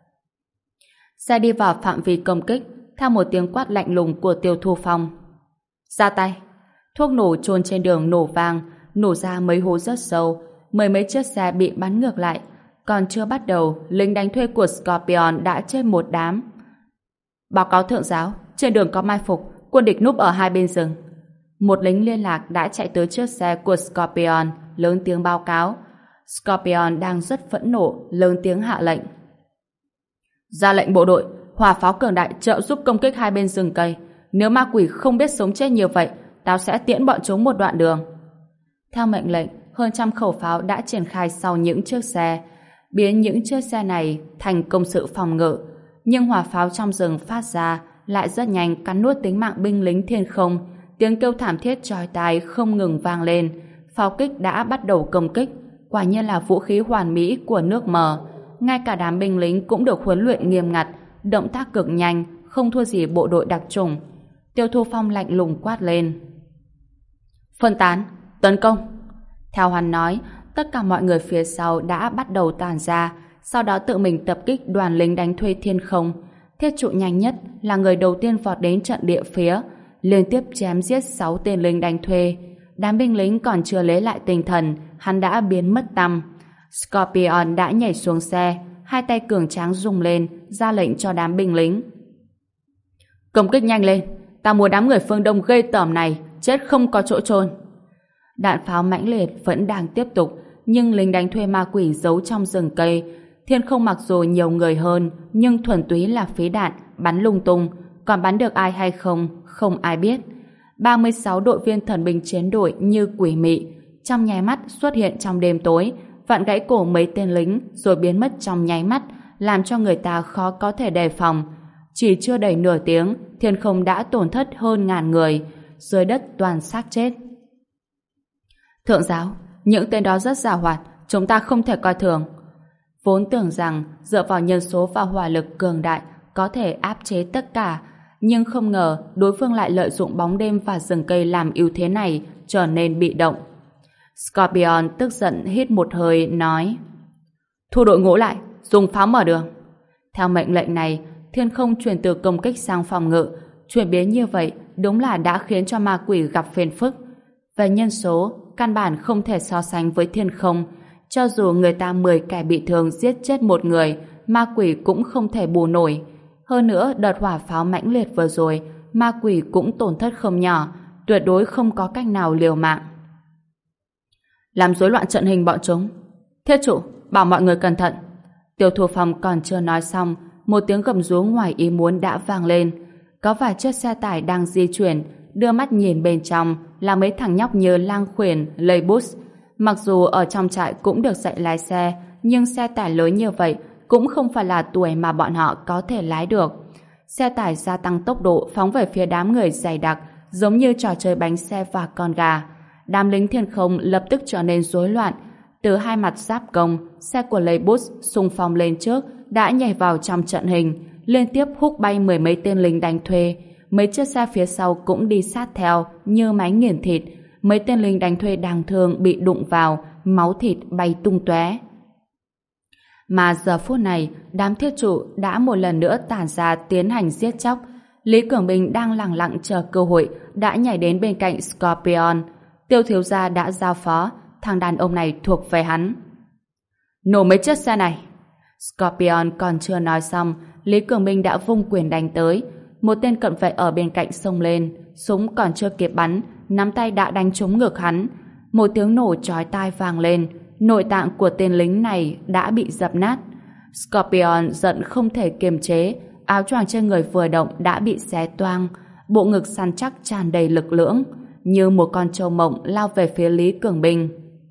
A: Xe đi vào phạm vi công kích, theo một tiếng quát lạnh lùng của Tiêu Thu Phong. Ra tay! Thuốc nổ chôn trên đường nổ vang, nổ ra mấy hố rất sâu, mười mấy chiếc xe bị bắn ngược lại. Còn chưa bắt đầu, lính đánh thuê của Scorpion đã chết một đám. Báo cáo thượng giáo, trên đường có mai phục, quân địch núp ở hai bên rừng. Một lính liên lạc đã chạy tới chiếc xe của Scorpion, lớn tiếng báo cáo. Scorpion đang rất phẫn nộ, lớn tiếng hạ lệnh. Ra lệnh bộ đội, hỏa pháo cường đại trợ giúp công kích hai bên rừng cây. Nếu ma quỷ không biết sống chết như vậy, tao sẽ tiễn bọn chúng một đoạn đường. Theo mệnh lệnh, hơn 100 khẩu pháo đã triển khai sau những chiếc xe, biến những chiếc xe này thành công sự phòng ngự. Nhưng hỏa pháo trong rừng phát ra lại rất nhanh cắn nuốt tính mạng binh lính Thiên Không. Tiếng kêu thảm thiết chói tai không ngừng vang lên. Pháo kích đã bắt đầu công kích, quả nhiên là vũ khí hoàn mỹ của nước mờ. Ngay cả đám binh lính cũng được huấn luyện nghiêm ngặt, động tác cực nhanh, không thua gì bộ đội đặc chủng. Tiêu Thu Phong lạnh lùng quát lên. Phân tán, tấn công. Theo hắn nói, tất cả mọi người phía sau đã bắt đầu tản ra, sau đó tự mình tập kích đoàn lính đánh thuê Thiên Không. Thiết Trụ nhanh nhất là người đầu tiên vọt đến trận địa phía, liên tiếp chém giết 6 tên lính đánh thuê. Đám binh lính còn chưa lấy lại tinh thần, hắn đã biến mất tăm. Scorpion đã nhảy xuống xe, hai tay cường tráng rung lên, ra lệnh cho đám binh lính. Công kích nhanh lên, ta muốn đám người phương Đông ghê tởm này chết không có chỗ chôn. Đạn pháo mãnh liệt vẫn đang tiếp tục, nhưng lính đánh thuê ma quỷ giấu trong rừng cây. Thiên Không mặc dù nhiều người hơn, nhưng thuần túy là phí đạn, bắn lung tung, còn bắn được ai hay không, không ai biết. 36 đội viên thần binh chiến đội như quỷ mị, trong nháy mắt xuất hiện trong đêm tối, vặn gãy cổ mấy tên lính rồi biến mất trong nháy mắt, làm cho người ta khó có thể đề phòng. Chỉ chưa đầy nửa tiếng, Thiên Không đã tổn thất hơn 1000 người, dưới đất toàn xác chết. Thượng giáo, những tên đó rất giàu hoạt, chúng ta không thể coi thường. Vốn tưởng rằng dựa vào nhân số và hỏa lực cường đại có thể áp chế tất cả, nhưng không ngờ đối phương lại lợi dụng bóng đêm và rừng cây làm ưu thế này, trở nên bị động. Scorpion tức giận hít một hơi nói: thu đội ngũ lại, dùng pháo mở đường. Theo mệnh lệnh này, Thiên Không chuyển từ công kích sang phòng ngự. Chuyển biến như vậy đúng là đã khiến cho ma quỷ gặp phiền phức. Về nhân số, căn bản không thể so sánh với Thiên Không, Cho dù người ta 10 kẻ bị thương giết chết một người, ma quỷ cũng không thể bù nổi. Hơn nữa, đợt hỏa pháo mãnh liệt vừa rồi, ma quỷ cũng tổn thất không nhỏ, tuyệt đối không có cách nào liều mạng. Làm rối loạn trận hình bọn chúng. Thiết chủ, bảo mọi người cẩn thận. Tiêu Thu Phong còn chưa nói xong, một tiếng gầm rú ngoài ý muốn đã vang lên. Có vài chiếc xe tải đang di chuyển, đưa mắt nhìn bên trong là mấy thằng nhóc như Lang Khuyển, Lê Bus. Mặc dù ở trong trại cũng được dạy lái xe, nhưng xe tải lớn như vậy cũng không phải là tuổi mà bọn họ có thể lái được. Xe tải gia tăng tốc độ phóng về phía đám người dày đặc, giống như trò chơi bánh xe và con gà. Đám lính thiên không lập tức trở nên rối loạn. Từ hai mặt giáp công, xe của Lê Bus xung phong lên trước đã nhảy vào trong trận hình, liên tiếp húc bay 10 mấy tên lính đánh thuê. Mấy chiếc xe phía sau cũng đi sát theo như máy nghiền thịt. Mấy tên lính đánh thuê đang thương bị đụng vào, máu thịt bay tung tóe. Mà giờ phút này, đám thiết trụ đã một lần nữa tản ra tiến hành giết chóc. Lý Cường Bình đang lẳng lặng chờ cơ hội, đã nhảy đến bên cạnh Scorpion. Tiêu thiếu gia đã giao phó, thằng đàn ông này thuộc về hắn. Nổ mấy chiếc xe này. Scorpion còn chưa nói xong, Lý Cường Bình đã vung quyền đánh tới. Một tên cận vệ ở bên cạnh xông lên, súng còn chưa kịp bắn, nắm tay đã đánh trúng ngực hắn. Một tiếng nổ chói tai vang lên, nội tạng của tên lính này đã bị dập nát. Scorpion giận không thể kiềm chế, áo choàng trên người vừa động đã bị xé toang, bộ ngực săn chắc tràn đầy lực lưỡng, như một con trâu mộng lao về phía Lý Cường Bình.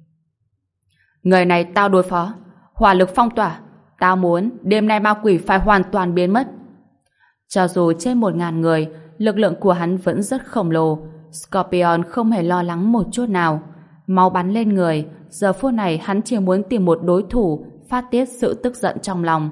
A: Người này tao đối phó, hỏa lực phong tỏa, tao muốn đêm nay ma quỷ phải hoàn toàn biến mất. Cho dù trên 1000 người, lực lượng của hắn vẫn rất khổng lồ. Scorpion không hề lo lắng một chút nào. Máu bắn lên người, giờ phút này hắn chỉ muốn tìm một đối thủ phát tiết sự tức giận trong lòng.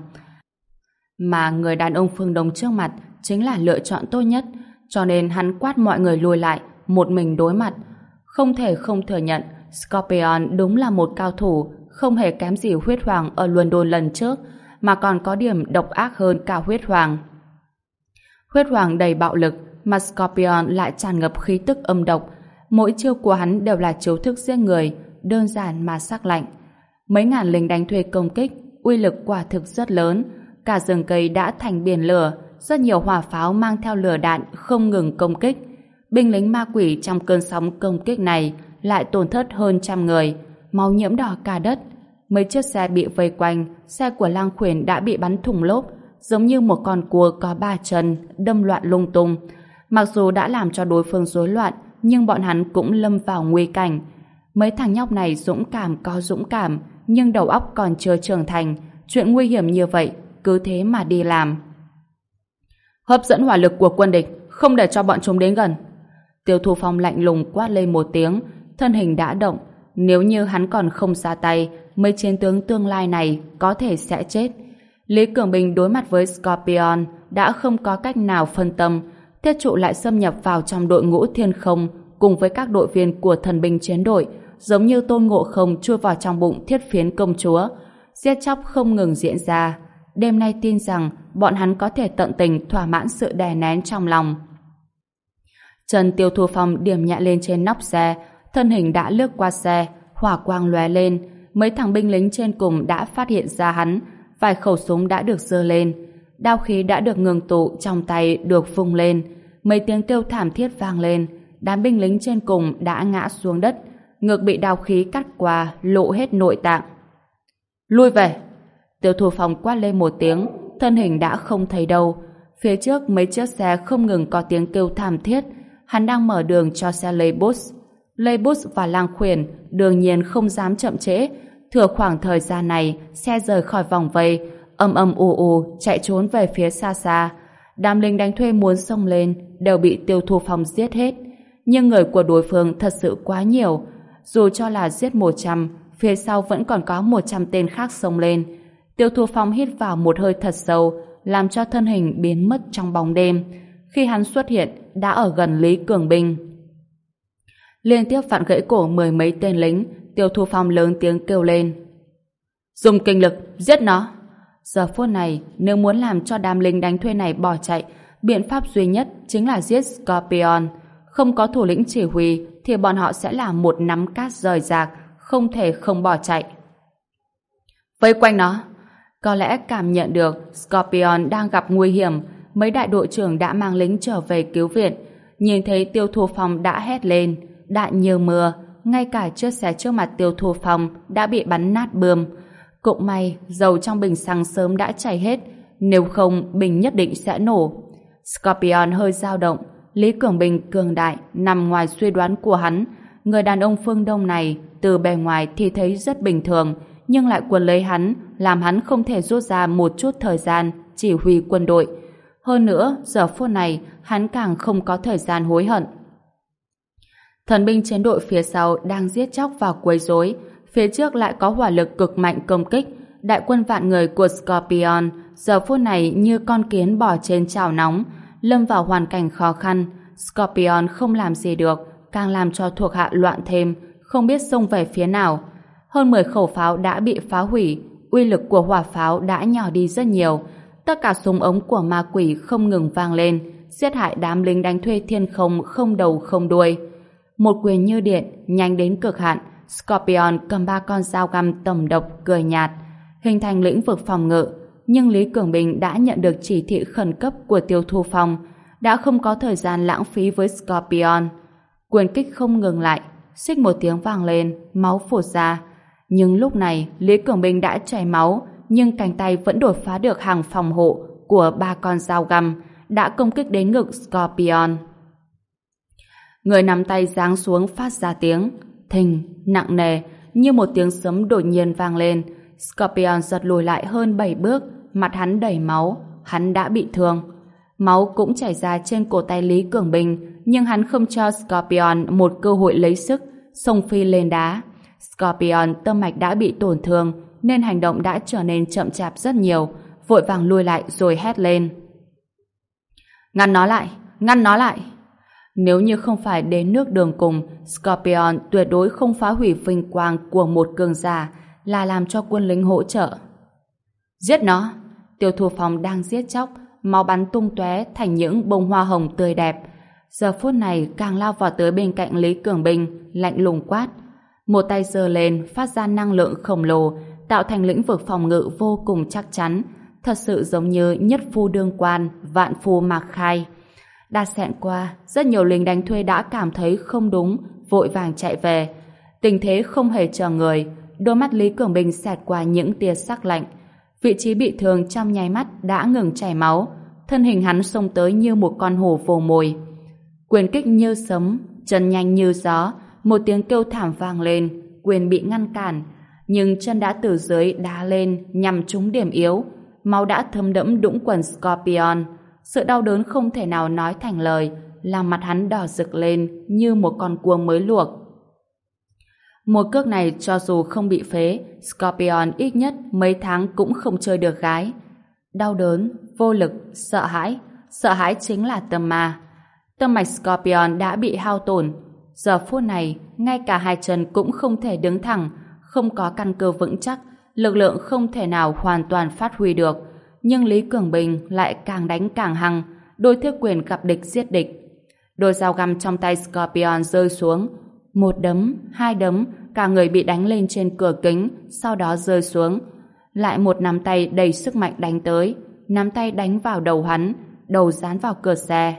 A: Mà người đàn ông phương Đông trước mặt chính là lựa chọn tốt nhất, cho nên hắn quát mọi người lùi lại, một mình đối mặt. Không thể không thừa nhận, Scorpion đúng là một cao thủ, không hề kém gì Huyết Hoàng ở London lần trước, mà còn có điểm độc ác hơn cả Huyết Hoàng. Huyết Hoàng đầy bạo lực, mà Scorpion lại tràn ngập khí tức âm độc. Mỗi chiêu của hắn đều là chiêu thức giết người, đơn giản mà sắc lạnh. Mấy ngàn lính đánh thuê công kích, uy lực quả thực rất lớn. Cả rừng cây đã thành biển lửa, rất nhiều hỏa pháo mang theo lửa đạn không ngừng công kích. Binh lính ma quỷ trong cơn sóng công kích này lại tổn thất hơn 100 người, máu nhiễm đỏ cả đất. Mấy chiếc xe bị vây quanh, xe của Lang Khuyển đã bị bắn thủng lốp, giống như một con cua có 3 chân, đâm loạn lung tung. Mặc dù đã làm cho đối phương rối loạn, nhưng bọn hắn cũng lâm vào nguy cảnh. Mấy thằng nhóc này dũng cảm có dũng cảm, nhưng đầu óc còn chưa trưởng thành, chuyện nguy hiểm như vậy, cứ thế mà đi làm. Hấp dẫn hỏa lực của quân địch, không để cho bọn chúng đến gần. Tiêu Thu Phong lạnh lùng quát lên một tiếng, thân hình đã động. Nếu như hắn còn không ra tay, mấy chiến tướng tương lai này có thể sẽ chết. Lý Cường Bình đối mặt với Scorpion đã không có cách nào phân tâm. Thiết trụ lại xâm nhập vào trong đội ngũ thiên không cùng với các đội viên của thần binh chiến đội, giống như Tôn Ngộ Không chui vào trong bụng Thiết Phiến công chúa. Giết chóc không ngừng diễn ra. Đêm nay tin rằng bọn hắn có thể tận tình thỏa mãn sự đè nén trong lòng. Trần Tiêu Thu Phong điểm nhẹ lên trên nóc xe, thân hình đã lướt qua xe, hỏa quang lóe lên. Mấy thằng binh lính trên cùng đã phát hiện ra hắn, vài khẩu súng đã được giơ lên, đao khí đã được ngừng tụ trong tay được vung lên. Mấy tiếng kêu thảm thiết vang lên, đám binh lính trên cùng đã ngã xuống đất, ngực bị đao khí cắt qua, lộ hết nội tạng. Lui về! Tiêu Thu Phong quát lên một tiếng, thân hình đã không thấy đâu. Phía trước mấy chiếc xe không ngừng có tiếng kêu thảm thiết, hắn đang mở đường cho xe Leibus. Leibus và Lang Khuyển đương nhiên không dám chậm trễ. Thừa khoảng thời gian này, xe rời khỏi vòng vây, ầm ầm ù ù chạy trốn về phía xa xa. Đám lính đánh thuê muốn xông lên đều bị Tiêu Thu Phong giết hết. Nhưng người của đối phương thật sự quá nhiều. Dù cho là giết 100, phía sau vẫn còn có 100 tên khác xông lên. Tiêu Thu Phong hít vào một hơi thật sâu, làm cho thân hình biến mất trong bóng đêm. Khi hắn xuất hiện, đã ở gần Lý Cường Bình. Liên tiếp vặn gãy cổ 10 mấy tên lính, Tiêu Thu Phong lớn tiếng kêu lên. Dùng kinh lực, giết nó! Giờ phút này, nếu muốn làm cho đám lính đánh thuê này bỏ chạy, biện pháp duy nhất chính là giết Scorpion. Không có thủ lĩnh chỉ huy, thì bọn họ sẽ là một nắm cát rời rạc, không thể không bỏ chạy. Vây quanh nó. Có lẽ cảm nhận được Scorpion đang gặp nguy hiểm, mấy đại đội trưởng đã mang lính trở về cứu viện. Nhìn thấy Tiêu Thu Phong đã hét lên, đạn như mưa, ngay cả chiếc xe trước mặt Tiêu Thu Phong đã bị bắn nát bươm. Cũng may dầu trong bình xăng sớm đã chảy hết, nếu không bình nhất định sẽ nổ. Scorpion hơi dao động, Lý Cường Bình cường đại nằm ngoài suy đoán của hắn. Người đàn ông phương Đông này từ bề ngoài thì thấy rất bình thường, nhưng lại quấn lấy hắn, làm hắn không thể rút ra một chút thời gian chỉ huy quân đội. Hơn nữa, giờ phút này hắn càng không có thời gian hối hận. Thần binh chiến đội phía sau đang giết chóc và quấy rối, phía trước lại có hỏa lực cực mạnh công kích. Đại quân vạn người của Scorpion giờ phút này như con kiến bò trên chảo nóng, lâm vào hoàn cảnh khó khăn. Scorpion không làm gì được, càng làm cho thuộc hạ loạn thêm, không biết xông về phía nào. Hơn 10 khẩu pháo đã bị phá hủy, uy lực của hỏa pháo đã nhỏ đi rất nhiều. Tất cả súng ống của ma quỷ không ngừng vang lên, giết hại đám lính đánh thuê thiên không không đầu không đuôi. Một quyền như điện, nhanh đến cực hạn, Scorpion cầm 3 con dao găm tầm độc cười nhạt, hình thành lĩnh vực phòng ngự. Nhưng Lý Cường Bình đã nhận được chỉ thị khẩn cấp của Tiêu Thu Phong, đã không có thời gian lãng phí với Scorpion. Quyền kích không ngừng lại, xích một tiếng vang lên, máu phụt ra. Nhưng lúc này Lý Cường Bình đã chảy máu, nhưng cánh tay vẫn đột phá được hàng phòng hộ của 3 con dao găm, đã công kích đến ngực Scorpion. Người nắm tay giáng xuống phát ra tiếng thình nặng nề, như một tiếng sấm đột nhiên vang lên. Scorpion giật lùi lại hơn 7 bước, mặt hắn đầy máu, hắn đã bị thương. Máu cũng chảy ra trên cổ tay Lý Cường Bình, nhưng hắn không cho Scorpion một cơ hội lấy sức, xông phi lên đá. Scorpion tâm mạch đã bị tổn thương, nên hành động đã trở nên chậm chạp rất nhiều, vội vàng lùi lại rồi hét lên. Ngăn nó lại! Ngăn nó lại! Nếu như không phải đến nước đường cùng, Scorpion tuyệt đối không phá hủy vinh quang của một cường giả, là làm cho quân lính hỗ trợ. Giết nó! Tiêu Thu Phong đang giết chóc, máu bắn tung tóe thành những bông hoa hồng tươi đẹp. Giờ phút này càng lao vào tới bên cạnh Lý Cường Bình, lạnh lùng quát. Một tay giơ lên, phát ra năng lượng khổng lồ, tạo thành lĩnh vực phòng ngự vô cùng chắc chắn, thật sự giống như nhất phu đương quan, vạn phu mạc khai. Đã xẹn qua, rất nhiều lính đánh thuê đã cảm thấy không đúng, vội vàng chạy về. Tình thế không hề chờ người, đôi mắt Lý Cường Bình xẹt qua những tia sắc lạnh. Vị trí bị thương trong nháy mắt đã ngừng chảy máu, thân hình hắn xông tới như một con hổ vồ mồi. Quyền kích như sấm, chân nhanh như gió, một tiếng kêu thảm vang lên, quyền bị ngăn cản, nhưng chân đã từ dưới đá lên nhằm trúng điểm yếu, máu đã thấm đẫm đũng quần Scorpion. Sự đau đớn không thể nào nói thành lời, làm mặt hắn đỏ rực lên như một con cua mới luộc. Một cước này cho dù không bị phế, Scorpion ít nhất mấy tháng cũng không chơi được gái. Đau đớn, vô lực, sợ hãi chính là tâm ma. Tâm mạch Scorpion đã bị hao tổn. Giờ phút này, ngay cả hai chân cũng không thể đứng thẳng, không có căn cơ vững chắc, lực lượng không thể nào hoàn toàn phát huy được. Nhưng Lý Cường Bình lại càng đánh càng hăng, đôi thiết quyền gặp địch giết địch. Đôi dao găm trong tay Scorpion rơi xuống, một đấm, hai đấm, cả người bị đánh lên trên cửa kính, sau đó rơi xuống. Lại một nắm tay đầy sức mạnh đánh tới, nắm tay đánh vào đầu hắn, đầu dán vào cửa xe.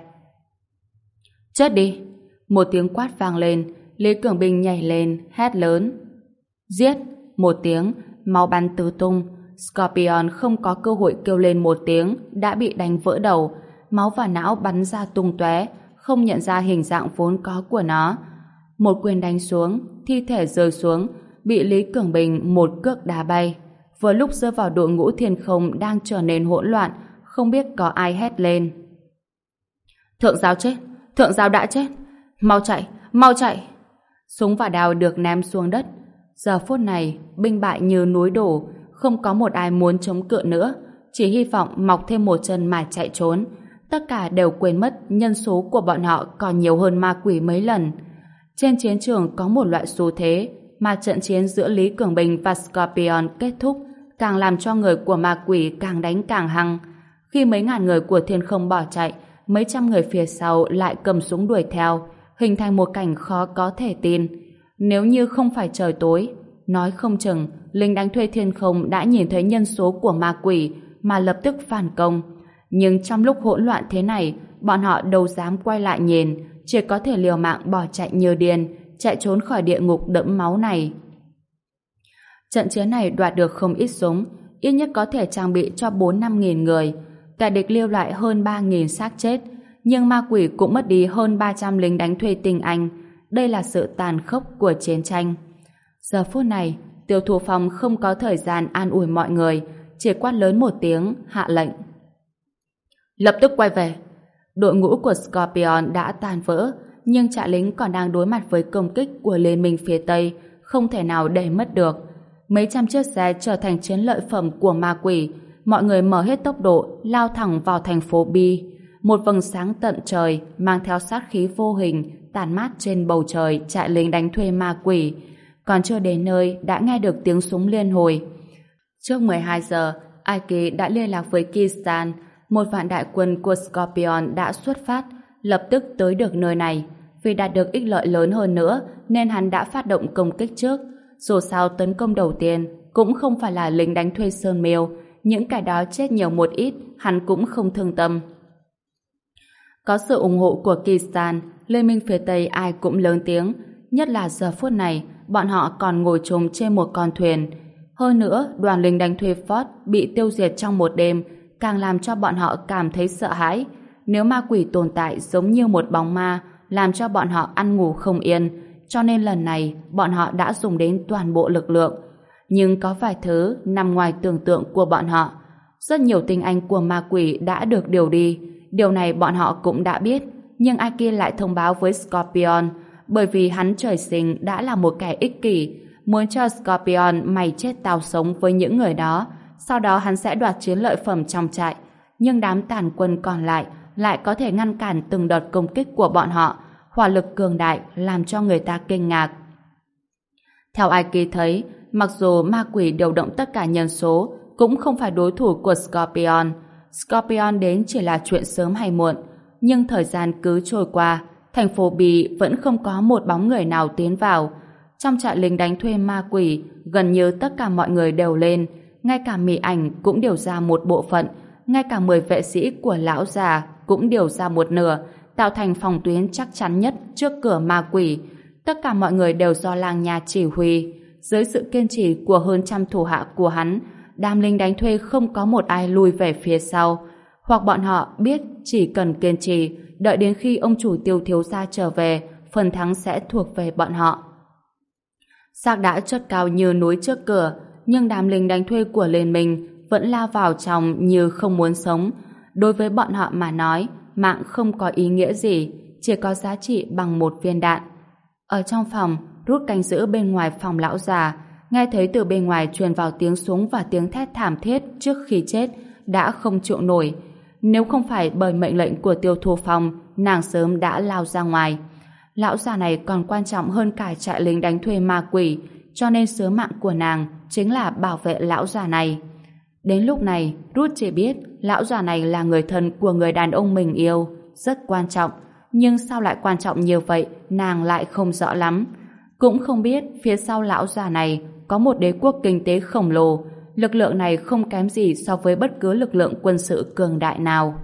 A: Chết đi! Một tiếng quát vang lên, Lý Cường Bình nhảy lên, hét lớn. Giết! Một tiếng, máu bắn tứ tung. Scorpion không có cơ hội kêu lên một tiếng, đã bị đánh vỡ đầu, máu và não bắn ra tung tóe, không nhận ra hình dạng vốn có của nó. Một quyền đánh xuống, thi thể rơi xuống, bị Lý Cường Bình một cước đá bay. Vừa lúc rơi vào đội ngũ thiên không đang trở nên hỗn loạn, không biết có ai hét lên. Thượng giáo chết! Thượng giáo đã chết! Mau chạy! Mau chạy! Súng và đao được ném xuống đất. Giờ phút này, binh bại như núi đổ, không có một ai muốn chống cự nữa, chỉ hy vọng mọc thêm một chân mà chạy trốn. Tất cả đều quên mất nhân số của bọn họ còn nhiều hơn ma quỷ mấy lần. Trên chiến trường có một loại xu thế mà trận chiến giữa Lý Cường Bình và Scorpion kết thúc, càng làm cho người của ma quỷ càng đánh càng hăng. Khi mấy ngàn người của thiên không bỏ chạy, mấy trăm người phía sau lại cầm súng đuổi theo, hình thành một cảnh khó có thể tin. Nếu như không phải trời tối, nói không chừng lính đánh thuê thiên không đã nhìn thấy nhân số của ma quỷ mà lập tức phản công. Nhưng trong lúc hỗn loạn thế này, bọn họ đâu dám quay lại nhìn, chỉ có thể liều mạng bỏ chạy như điên, chạy trốn khỏi địa ngục đẫm máu này. Trận chiến này đoạt được không ít súng, ít nhất có thể trang bị cho 4-5 nghìn người. Kẻ địch lưu lại hơn 3.000 xác chết, nhưng ma quỷ cũng mất đi hơn 300 lính đánh thuê tinh anh. Đây là sự tàn khốc của chiến tranh. Giờ phút này, Tiêu Thu Phong không có thời gian an ủi mọi người, chỉ quát lớn một tiếng, hạ lệnh. Lập tức quay về. Đội ngũ của Scorpion đã tan vỡ, nhưng trại lính còn đang đối mặt với công kích của Liên minh phía Tây, không thể nào để mất được. Mấy trăm chiếc xe trở thành chiến lợi phẩm của ma quỷ, mọi người mở hết tốc độ, lao thẳng vào thành phố Bi. Một vầng sáng tận trời, mang theo sát khí vô hình, tàn mát trên bầu trời trại lính đánh thuê ma quỷ. Còn chưa đến nơi, đã nghe được tiếng súng liên hồi. Trước 12 giờ, Aiki đã liên lạc với Kistan. Một vạn đại quân của Scorpion đã xuất phát, lập tức tới được nơi này. Vì đạt được ích lợi lớn hơn nữa, nên hắn đã phát động công kích trước. Dù sao tấn công đầu tiên cũng không phải là lính đánh thuê Sơn Miêu, những kẻ đó chết nhiều một ít, hắn cũng không thương tâm. Có sự ủng hộ của Kistan, Liên minh phía Tây ai cũng lớn tiếng, nhất là giờ phút này, bọn họ còn ngồi chung trên một con thuyền. Hơn nữa, đoàn lính đánh thuê Ford bị tiêu diệt trong một đêm, càng làm cho bọn họ cảm thấy sợ hãi. Nếu ma quỷ tồn tại giống như một bóng ma, làm cho bọn họ ăn ngủ không yên, cho nên lần này bọn họ đã dùng đến toàn bộ lực lượng. Nhưng có vài thứ nằm ngoài tưởng tượng của bọn họ. Rất nhiều tinh anh của ma quỷ đã được điều đi. Điều này bọn họ cũng đã biết, nhưng ai kia lại thông báo với Scorpion, bởi vì hắn trời sinh đã là một kẻ ích kỷ, muốn cho Scorpion mày chết tao sống với những người đó, sau đó hắn sẽ đoạt chiến lợi phẩm trong trại. Nhưng đám tàn quân còn lại có thể ngăn cản từng đợt công kích của bọn họ, hỏa lực cường đại làm cho người ta kinh ngạc. Theo Aiki thấy, mặc dù ma quỷ điều động tất cả nhân số, cũng không phải đối thủ của Scorpion. Scorpion đến chỉ là chuyện sớm hay muộn, nhưng thời gian cứ trôi qua, thành phố Bì vẫn không có một bóng người nào tiến vào. Trong trại lính đánh thuê ma quỷ, gần như tất cả mọi người đều lên, ngay cả Mỹ Ảnh cũng điều ra một bộ phận, ngay cả 10 vệ sĩ của lão già cũng điều ra một nửa, tạo thành phòng tuyến chắc chắn nhất trước cửa ma quỷ. Tất cả mọi người đều do Lang Nha chỉ huy. Dưới sự kiên trì của hơn trăm thủ hạ của hắn, đám lính đánh thuê không có một ai lùi về phía sau. Hoặc bọn họ biết chỉ cần kiên trì, đợi đến khi ông chủ Tiêu thiếu gia trở về, phần thắng sẽ thuộc về bọn họ. Xác đã chất cao như núi trước cửa, nhưng đám lính đánh thuê của Liên minh vẫn lao vào trong như không muốn sống. Đối với bọn họ mà nói, mạng không có ý nghĩa gì, chỉ có giá trị bằng một viên đạn. Ở trong phòng, Rút canh giữ bên ngoài phòng lão già, nghe thấy từ bên ngoài truyền vào tiếng súng và tiếng thét thảm thiết trước khi chết, đã không chịu nổi. Nếu không phải bởi mệnh lệnh của Tiêu Thu Phong, nàng sớm đã lao ra ngoài. Lão già này còn quan trọng hơn cả trại lính đánh thuê ma quỷ, cho nên sứ mạng của nàng chính là bảo vệ lão già này. Đến lúc này, Rút chỉ biết lão già này là người thân của người đàn ông mình yêu, rất quan trọng, nhưng sao lại quan trọng như vậy, nàng lại không rõ lắm. Cũng không biết phía sau lão già này có một đế quốc kinh tế khổng lồ, lực lượng này không kém gì so với bất cứ lực lượng quân sự cường đại nào.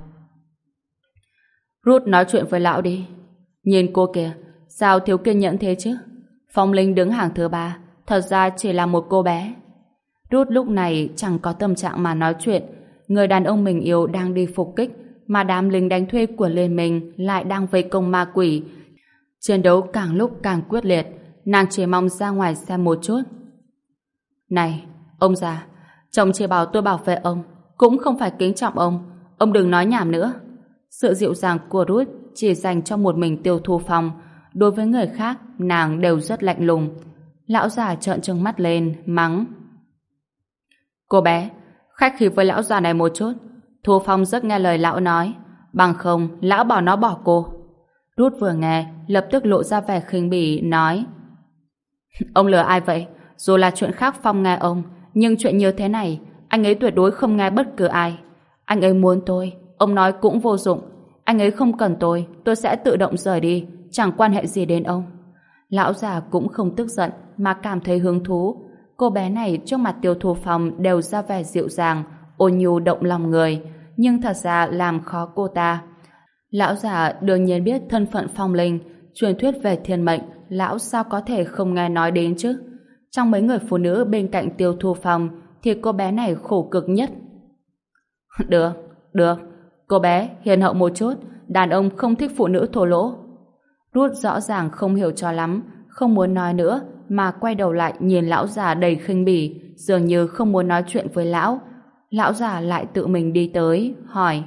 A: Rút nói chuyện với lão đi. Nhìn cô kìa, sao thiếu kiên nhẫn thế chứ? Phong Linh đứng hàng thứ 3, thật ra chỉ là một cô bé. Rút lúc này chẳng có tâm trạng mà nói chuyện. Người đàn ông mình yêu đang đi phục kích, mà đám lính đánh thuê của Liên minh lại đang vây công ma quỷ. Chiến đấu càng lúc càng quyết liệt, nàng chỉ mong ra ngoài xem một chút. Này, ông già, chồng chỉ bảo tôi bảo vệ ông, cũng không phải kính trọng ông đừng nói nhảm nữa. Sự dịu dàng của Ruth chỉ dành cho một mình Tiêu Thu Phong, đối với người khác nàng đều rất lạnh lùng. Lão già trợn trừng mắt lên, mắng. Cô bé, khách khí với lão già này một chút. Thu Phong rất nghe lời lão nói, bằng không lão bảo nó bỏ cô. Ruth vừa nghe, lập tức lộ ra vẻ khinh bỉ, nói. Ông lừa ai vậy? Dù là chuyện khác Phong nghe ông, nhưng chuyện như thế này, anh ấy tuyệt đối không nghe bất cứ ai. Anh ấy muốn tôi, ông nói cũng vô dụng. Anh ấy không cần tôi sẽ tự động rời đi, chẳng quan hệ gì đến ông. Lão già cũng không tức giận, mà cảm thấy hứng thú. Cô bé này trước mặt Tiêu Thu Phong đều ra vẻ dịu dàng, ôn nhu động lòng người, nhưng thật ra làm khó cô ta. Lão già đương nhiên biết thân phận Phong Linh, truyền thuyết về thiên mệnh, lão sao có thể không nghe nói đến chứ? Trong mấy người phụ nữ bên cạnh Tiêu Thu Phong thì cô bé này khổ cực nhất. Được, được, cô bé hiền hậu một chút, đàn ông không thích phụ nữ thô lỗ. Ruth rõ ràng không hiểu cho lắm, không muốn nói nữa, mà quay đầu lại nhìn lão già đầy khinh bỉ, dường như không muốn nói chuyện với lão. Lão già lại tự mình đi tới, hỏi: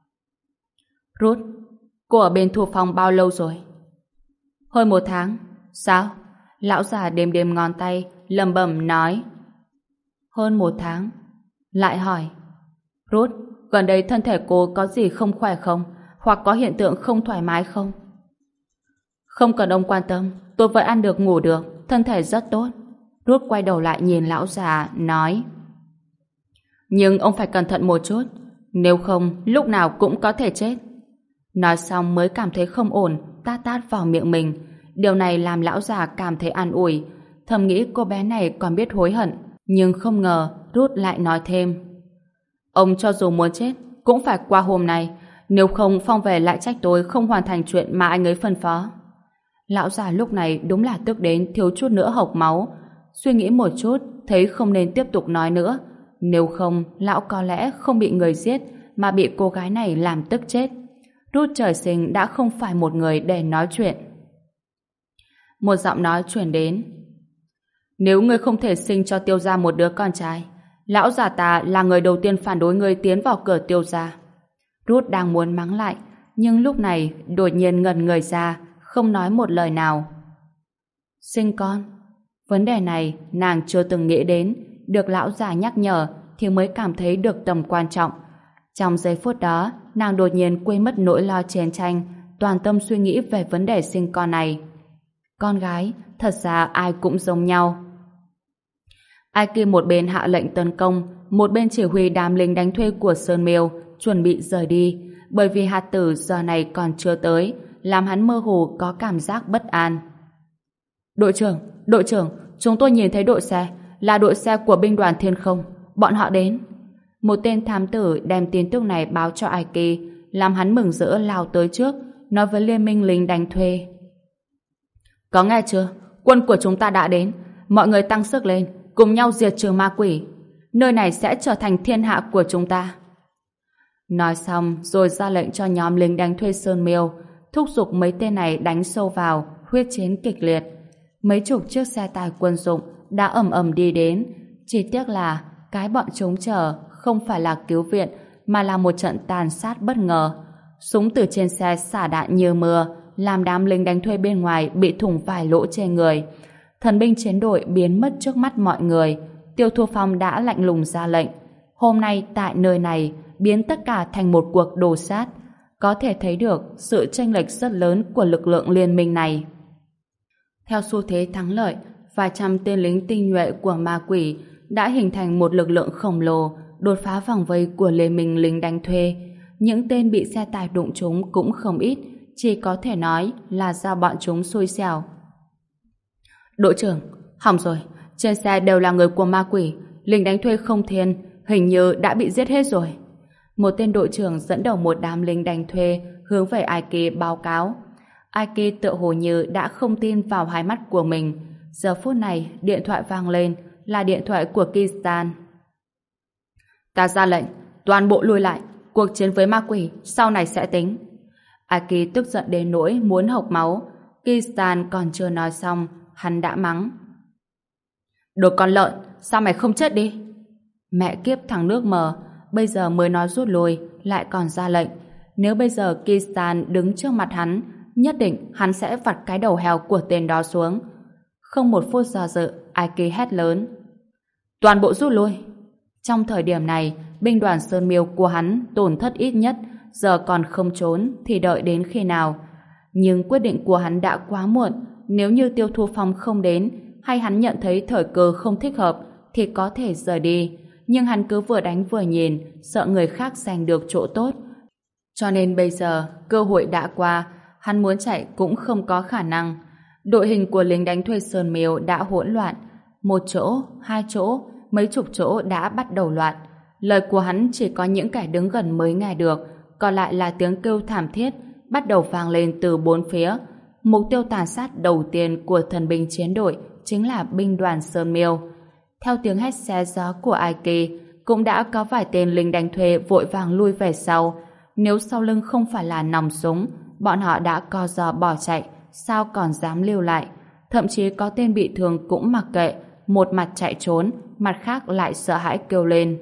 A: Ruth, cô ở bên Thu Phong bao lâu rồi? Hơn 1 tháng. Sao? Lão già đếm đếm ngón tay, lẩm bẩm nói: Hơn 1 tháng. Lại hỏi: Ruth, gần đây thân thể cô có gì không khỏe không? Hoặc có hiện tượng không thoải mái không? Không cần ông quan tâm, tôi vẫn ăn được ngủ được, thân thể rất tốt. Ruth quay đầu lại nhìn lão già, nói: Nhưng ông phải cẩn thận một chút, nếu không lúc nào cũng có thể chết. Nói xong mới cảm thấy không ổn, tát tát vào miệng mình. Điều này làm lão già cảm thấy an ủi, thầm nghĩ cô bé này còn biết hối hận. Nhưng không ngờ Ruth lại nói thêm: Ông cho dù muốn chết cũng phải qua hôm nay, nếu không Phong về lại trách tôi không hoàn thành chuyện mà anh ấy phân phó. Lão già lúc này đúng là tức đến thiếu chút nữa hộc máu. Suy nghĩ một chút, thấy không nên tiếp tục nói nữa. Nếu không, lão có lẽ không bị người giết, mà bị cô gái này làm tức chết. Ruth trời sinh đã không phải một người để nói chuyện. Một giọng nói truyền đến: Nếu ngươi không thể sinh cho Tiêu gia một đứa con trai, lão già ta là người đầu tiên phản đối ngươi tiến vào cửa Tiêu gia. Ruth đang muốn mắng lại, nhưng lúc này đột nhiên ngẩn người ra, không nói một lời nào. Sinh con? Vấn đề này nàng chưa từng nghĩ đến, được lão già nhắc nhở thì mới cảm thấy được tầm quan trọng. Trong giây phút đó, nàng đột nhiên quên mất nỗi lo chiến tranh, toàn tâm suy nghĩ về vấn đề sinh con này. Con gái, thật ra ai cũng giống nhau. Ai kia một bên hạ lệnh tấn công, một bên chỉ huy đám lính đánh thuê của Sơn Miêu chuẩn bị rời đi, bởi vì hạt tử giờ này còn chưa tới, làm hắn mơ hồ có cảm giác bất an. Đội trưởng, chúng tôi nhìn thấy đội xe, là đội xe của binh đoàn Thiên Không, bọn họ đến. Một tên thám tử đem tin tức này báo cho Aiki, làm hắn mừng rỡ lao tới trước, nói với liên minh lính đánh thuê. Có nghe chưa? Quân của chúng ta đã đến, mọi người tăng sức lên, cùng nhau diệt trừ ma quỷ. Nơi này sẽ trở thành thiên hạ của chúng ta. Nói xong rồi ra lệnh cho nhóm lính đánh thuê Sơn Miêu thúc giục mấy tên này đánh sâu vào, huyết chiến kịch liệt. Mấy chục chiếc xe tải quân dụng đã ầm ầm đi đến, chỉ tiếc là cái bọn chúng chờ không phải là cứu viện mà là một trận tàn sát bất ngờ. Súng từ trên xe xả đạn như mưa, làm đám lính đánh thuê bên ngoài bị thủng vài lỗ trên người. Thần binh chiến đội biến mất trước mắt mọi người. Tiêu Thu Phong đã lạnh lùng ra lệnh: hôm nay tại nơi này biến tất cả thành một cuộc đồ sát. Có thể thấy được sự chênh lệch rất lớn của lực lượng liên minh này. Theo xu thế thắng lợi, vài trăm tên lính tinh nhuệ của ma quỷ đã hình thành một lực lượng khổng lồ, đột phá vòng vây của liên minh lính đánh thuê. Những tên bị xe tải đụng trúng cũng không ít, chỉ có thể nói là do bọn chúng xui xẻo. Đội trưởng, hỏng rồi, trên xe đều là người của ma quỷ, lính đánh thuê Không Thiên hình như đã bị giết hết rồi. Một tên đội trưởng dẫn đầu một đám lính đánh thuê hướng về Aiki báo cáo. Aiki tựa hồ như đã không tin vào hai mắt của mình. Giờ phút này điện thoại vang lên, là điện thoại của Kistan. Ta ra lệnh, toàn bộ lùi lại, cuộc chiến với ma quỷ sau này sẽ tính. Aiki tức giận đến nỗi muốn hộc máu. Kistan còn chưa nói xong, hắn đã mắng: Đồ con lợn, sao mày không chết đi? Mẹ kiếp thằng nước mờ, bây giờ mới nói rút lui, lại còn ra lệnh. Nếu bây giờ Kistan đứng trước mặt hắn, nhất định hắn sẽ vặt cái đầu heo của tên đó xuống. Không một phút do dự, Aiki hét lớn: Toàn bộ rút lui! Trong thời điểm này, binh đoàn Sơn Miêu của hắn tổn thất ít nhất, giờ còn không trốn thì đợi đến khi nào. Nhưng quyết định của hắn đã quá muộn. Nếu như Tiêu Thu Phong không đến, hay hắn nhận thấy thời cơ không thích hợp, thì có thể rời đi. Nhưng hắn cứ vừa đánh vừa nhìn, sợ người khác giành được chỗ tốt. Cho nên bây giờ, cơ hội đã qua, hắn muốn chạy cũng không có khả năng. Đội hình của lính đánh thuê Sơn Miêu đã hỗn loạn. Một chỗ, hai chỗ, mấy chục chỗ đã bắt đầu loạn. Lời của hắn chỉ có những kẻ đứng gần mới nghe được, còn lại là tiếng kêu thảm thiết bắt đầu vang lên từ bốn phía. Mục tiêu tàn sát đầu tiên của thần binh chiến đội chính là binh đoàn Sơn Miêu. Theo tiếng hét xé gió của Aiki, cũng đã có vài tên lính đánh thuê vội vàng lui về sau. Nếu sau lưng không phải là nòng súng, bọn họ đã co giò bỏ chạy, sao còn dám lưu lại. Thậm chí có tên bị thương cũng mặc kệ, một mặt chạy trốn, mặt khác lại sợ hãi kêu lên.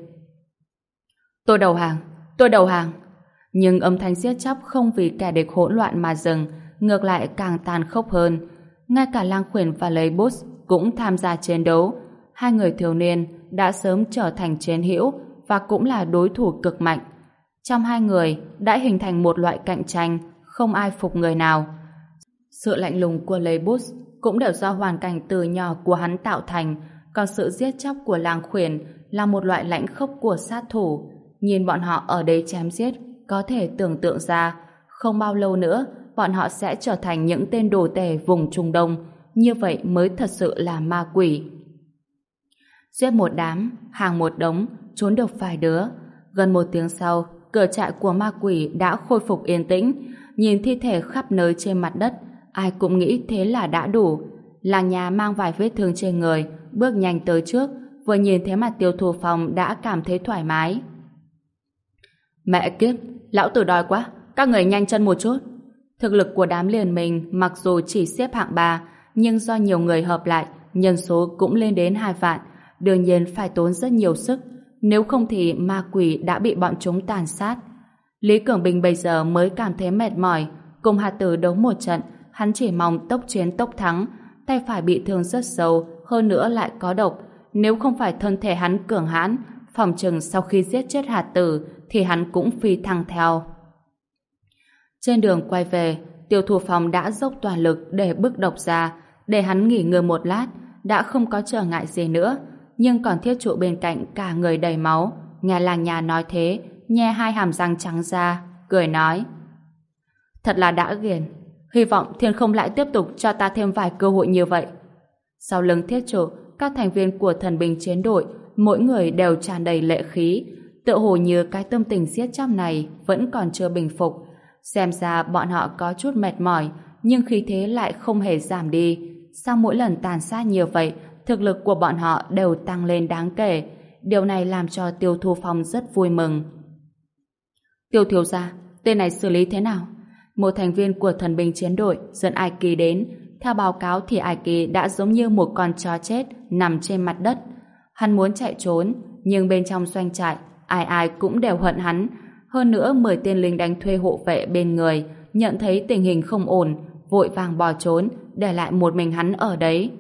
A: Tôi đầu hàng, tôi đầu hàng. Nhưng âm thanh giết chóc không vì kẻ địch hỗn loạn mà dừng, ngược lại càng tàn khốc hơn. Ngay cả Lang Khuyển và Lấy Bút cũng tham gia chiến đấu. Hai người thiếu niên đã sớm trở thành chiến hữu và cũng là đối thủ cực mạnh. Trong hai người đã hình thành một loại cạnh tranh, không ai phục người nào. Sự lạnh lùng của Lấy Bút cũng đều do hoàn cảnh từ nhỏ của hắn tạo thành, còn sự giết chóc của Lang Khuyển là một loại lãnh khốc của sát thủ. Nhìn bọn họ ở đây chém giết, có thể tưởng tượng ra, không bao lâu nữa bọn họ sẽ trở thành những tên đồ tể vùng Trung Đông, như vậy mới thật sự là ma quỷ. Giết một đám, hàng một đống, trốn được vài đứa. Gần một tiếng sau, cửa trại của ma quỷ đã khôi phục yên tĩnh. Nhìn thi thể khắp nơi trên mặt đất, ai cũng nghĩ thế là đã đủ. Làng nhà mang vài vết thương trên người, bước nhanh tới trước, vừa nhìn thấy mặt Tiêu Thu Phong đã cảm thấy thoải mái. Mẹ kiếp, lão tử đói quá, các người nhanh chân một chút. Thực lực của đám liền mình mặc dù chỉ xếp hạng 3, nhưng do nhiều người hợp lại, nhân số cũng lên đến 2 vạn, đương nhiên phải tốn rất nhiều sức, nếu không thì ma quỷ đã bị bọn chúng tàn sát. Lý Cường Bình bây giờ mới cảm thấy mệt mỏi, cùng Hà Tử đấu một trận, hắn chỉ mong tốc chiến tốc thắng, tay phải bị thương rất sâu, hơn nữa lại có độc, nếu không phải thân thể hắn cường hãn, phòng chừng sau khi giết chết Hà Tử thì hắn cũng phi thăng theo. Trên đường quay về, Tiêu Thu Phong đã dốc toàn lực để bức độc ra, để hắn nghỉ ngơi một lát, đã không có trở ngại gì nữa, nhưng còn Thiết Trụ bên cạnh cả người đầy máu, nghe làng nhà nói thế, nhe hai hàm răng trắng ra, cười nói: thật là đã ghiền, hy vọng Thiên không lại tiếp tục cho ta thêm vài cơ hội như vậy. Sau lưng Thiết Trụ, các thành viên của thần binh chiến đội, mỗi người đều tràn đầy lệ khí, tựa hồ như cái tâm tình giết chóc này vẫn còn chưa bình phục. Xem ra bọn họ có chút mệt mỏi, nhưng khí thế lại không hề giảm đi. Sau mỗi lần tàn sát như vậy, thực lực của bọn họ đều tăng lên đáng kể. Điều này làm cho Tiêu Thu Phong rất vui mừng. Tiêu thiếu gia, tên này xử lý thế nào? Một thành viên của thần binh chiến đội dẫn Aiki đến. Theo báo cáo thì Aiki đã giống như một con chó chết nằm trên mặt đất. Hắn muốn chạy trốn, nhưng bên trong doanh trại, ai ai cũng đều hận hắn. Hơn nữa 10 tên lính đánh thuê hộ vệ bên người nhận thấy tình hình không ổn, vội vàng bỏ trốn, để lại một mình hắn ở đấy.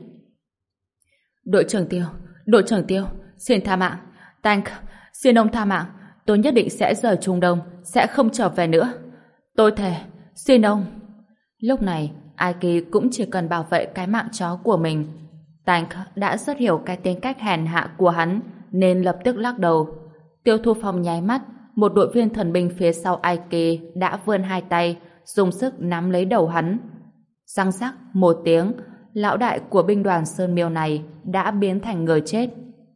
A: Đội trưởng Tiêu, xin tha mạng. Tank, xin ông tha mạng. Tôi nhất định sẽ rời Trung Đông, sẽ không trở về nữa. Tôi thề, xin ông. Lúc này, Aiki cũng chỉ cần bảo vệ cái mạng chó của mình. Tank đã rất hiểu cái tính cách hèn hạ của hắn, nên lập tức lắc đầu. Tiêu Thu Phong nháy mắt, một đội viên thần binh phía sau Aiki đã vươn hai tay, dùng sức nắm lấy đầu hắn. Răng rắc một tiếng, lão đại của binh đoàn Sơn Miêu này đã biến thành người chết.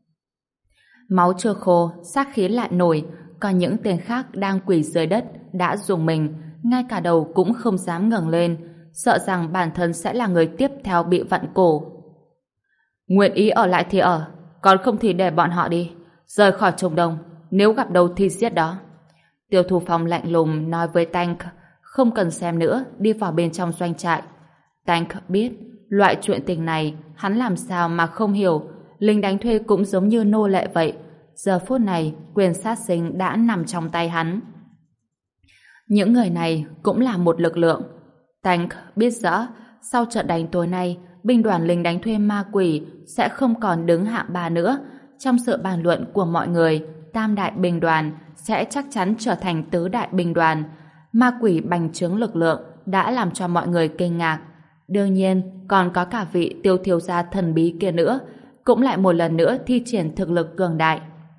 A: Máu chưa khô, sát khí lại nổi, còn những tên khác đang quỳ dưới đất đã rùng mình, ngay cả đầu cũng không dám ngẩng lên, sợ rằng bản thân sẽ là người tiếp theo bị vặn cổ. Nguyện ý ở lại thì ở, còn không thì để bọn họ đi, rời khỏi Trung Đông, nếu gặp đâu thì giết đó. Tiêu Thu Phong lạnh lùng nói với Tank, không cần xem nữa, đi vào bên trong doanh trại. Tank biết, loại chuyện tình này hắn làm sao mà không hiểu, lính đánh thuê cũng giống như nô lệ vậy. Giờ phút này, quyền sát sinh đã nằm trong tay hắn. Những người này cũng là một lực lượng. Tank biết rõ, sau trận đánh tối nay, binh đoàn lính đánh thuê ma quỷ sẽ không còn đứng hạng 3 nữa. Trong sự bàn luận của mọi người, tam đại binh đoàn sẽ chắc chắn trở thành tứ đại binh đoàn. Ma quỷ bành trướng lực lượng đã làm cho mọi người kinh ngạc. Đương nhiên, còn có cả vị Tiêu thiếu gia thần bí kia nữa, cũng lại một lần nữa thi triển thực lực cường đại.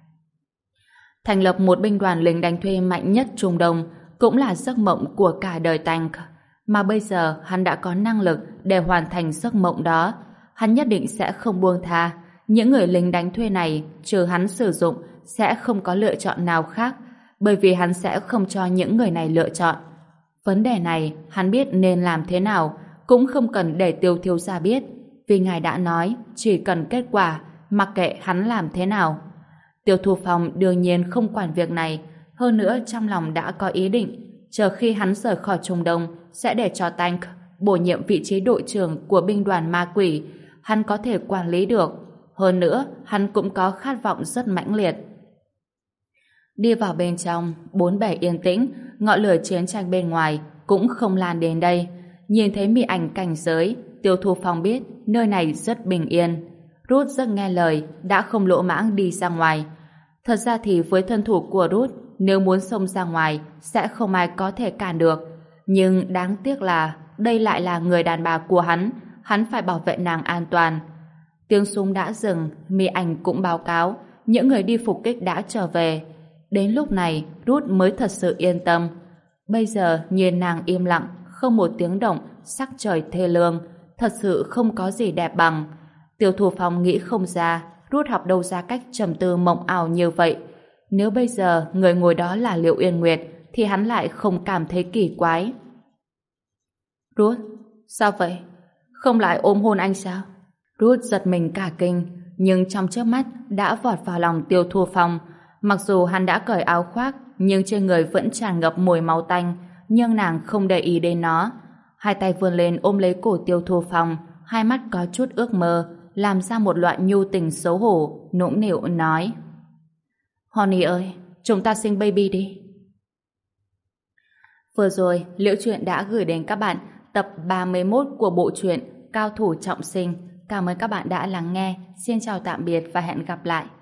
A: Thành lập một binh đoàn lính đánh thuê mạnh nhất Trung Đông cũng là giấc mộng của cả đời Tank. Mà bây giờ hắn đã có năng lực để hoàn thành giấc mộng đó. Hắn nhất định sẽ không buông tha. những người lính đánh thuê này trừ hắn sử dụng sẽ không có lựa chọn nào khác, bởi vì hắn sẽ không cho những người này lựa chọn. Vấn đề này hắn biết nên làm thế nào, cũng không cần để Tiêu thiếu gia biết, vì ngài đã nói chỉ cần kết quả, mặc kệ hắn làm thế nào. Tiêu Thu Phong đương nhiên không quản việc này, hơn nữa trong lòng đã có ý định, chờ khi hắn rời khỏi Trung Đông sẽ để cho Tank bổ nhiệm vị trí đội trưởng của binh đoàn ma quỷ, hắn có thể quản lý được. Hơn nữa, hắn cũng có khát vọng rất mãnh liệt. Đi vào bên trong, bốn bề yên tĩnh, ngọn lửa chiến tranh bên ngoài cũng không lan đến đây. Nhìn thấy mị ảnh cảnh giới, Tiêu Thu Phong biết nơi này rất bình yên. Ruth rất nghe lời, đã không lỗ mãng đi ra ngoài. Thật ra thì với thân thủ của Ruth, nếu muốn xông ra ngoài, sẽ không ai có thể cản được. Nhưng đáng tiếc là đây lại là người đàn bà của hắn phải bảo vệ nàng an toàn. Tiếng súng đã dừng, mị ảnh cũng báo cáo, những người đi phục kích đã trở về. Đến lúc này, Ruth mới thật sự yên tâm. Bây giờ nhìn nàng im lặng, không một tiếng động, sắc trời thê lương, thật sự không có gì đẹp bằng. Tiêu Thu Phong nghĩ không ra, Ruth học đâu ra cách trầm tư mộng ảo như vậy. Nếu bây giờ người ngồi đó là Liệu Yên Nguyệt, thì hắn lại không cảm thấy kỳ quái. Ruth, sao vậy? Không lại ôm hôn anh sao? Ruth giật mình cả kinh, nhưng trong chớp mắt đã vọt vào lòng Tiêu Thu Phong. Mặc dù hắn đã cởi áo khoác, nhưng trên người vẫn tràn ngập mùi máu tanh, nhưng nàng không để ý đến nó. Hai tay vươn lên ôm lấy cổ Tiêu Thu Phong, hai mắt có chút ước mơ, làm ra một loại nhu tình xấu hổ, nũng nịu nói: Honey ơi, chúng ta sinh baby đi. Vừa rồi, Liễu Chuyện đã gửi đến các bạn tập 31 của bộ truyện Cao thủ trọng sinh. Cảm ơn các bạn đã lắng nghe. Xin chào tạm biệt và hẹn gặp lại.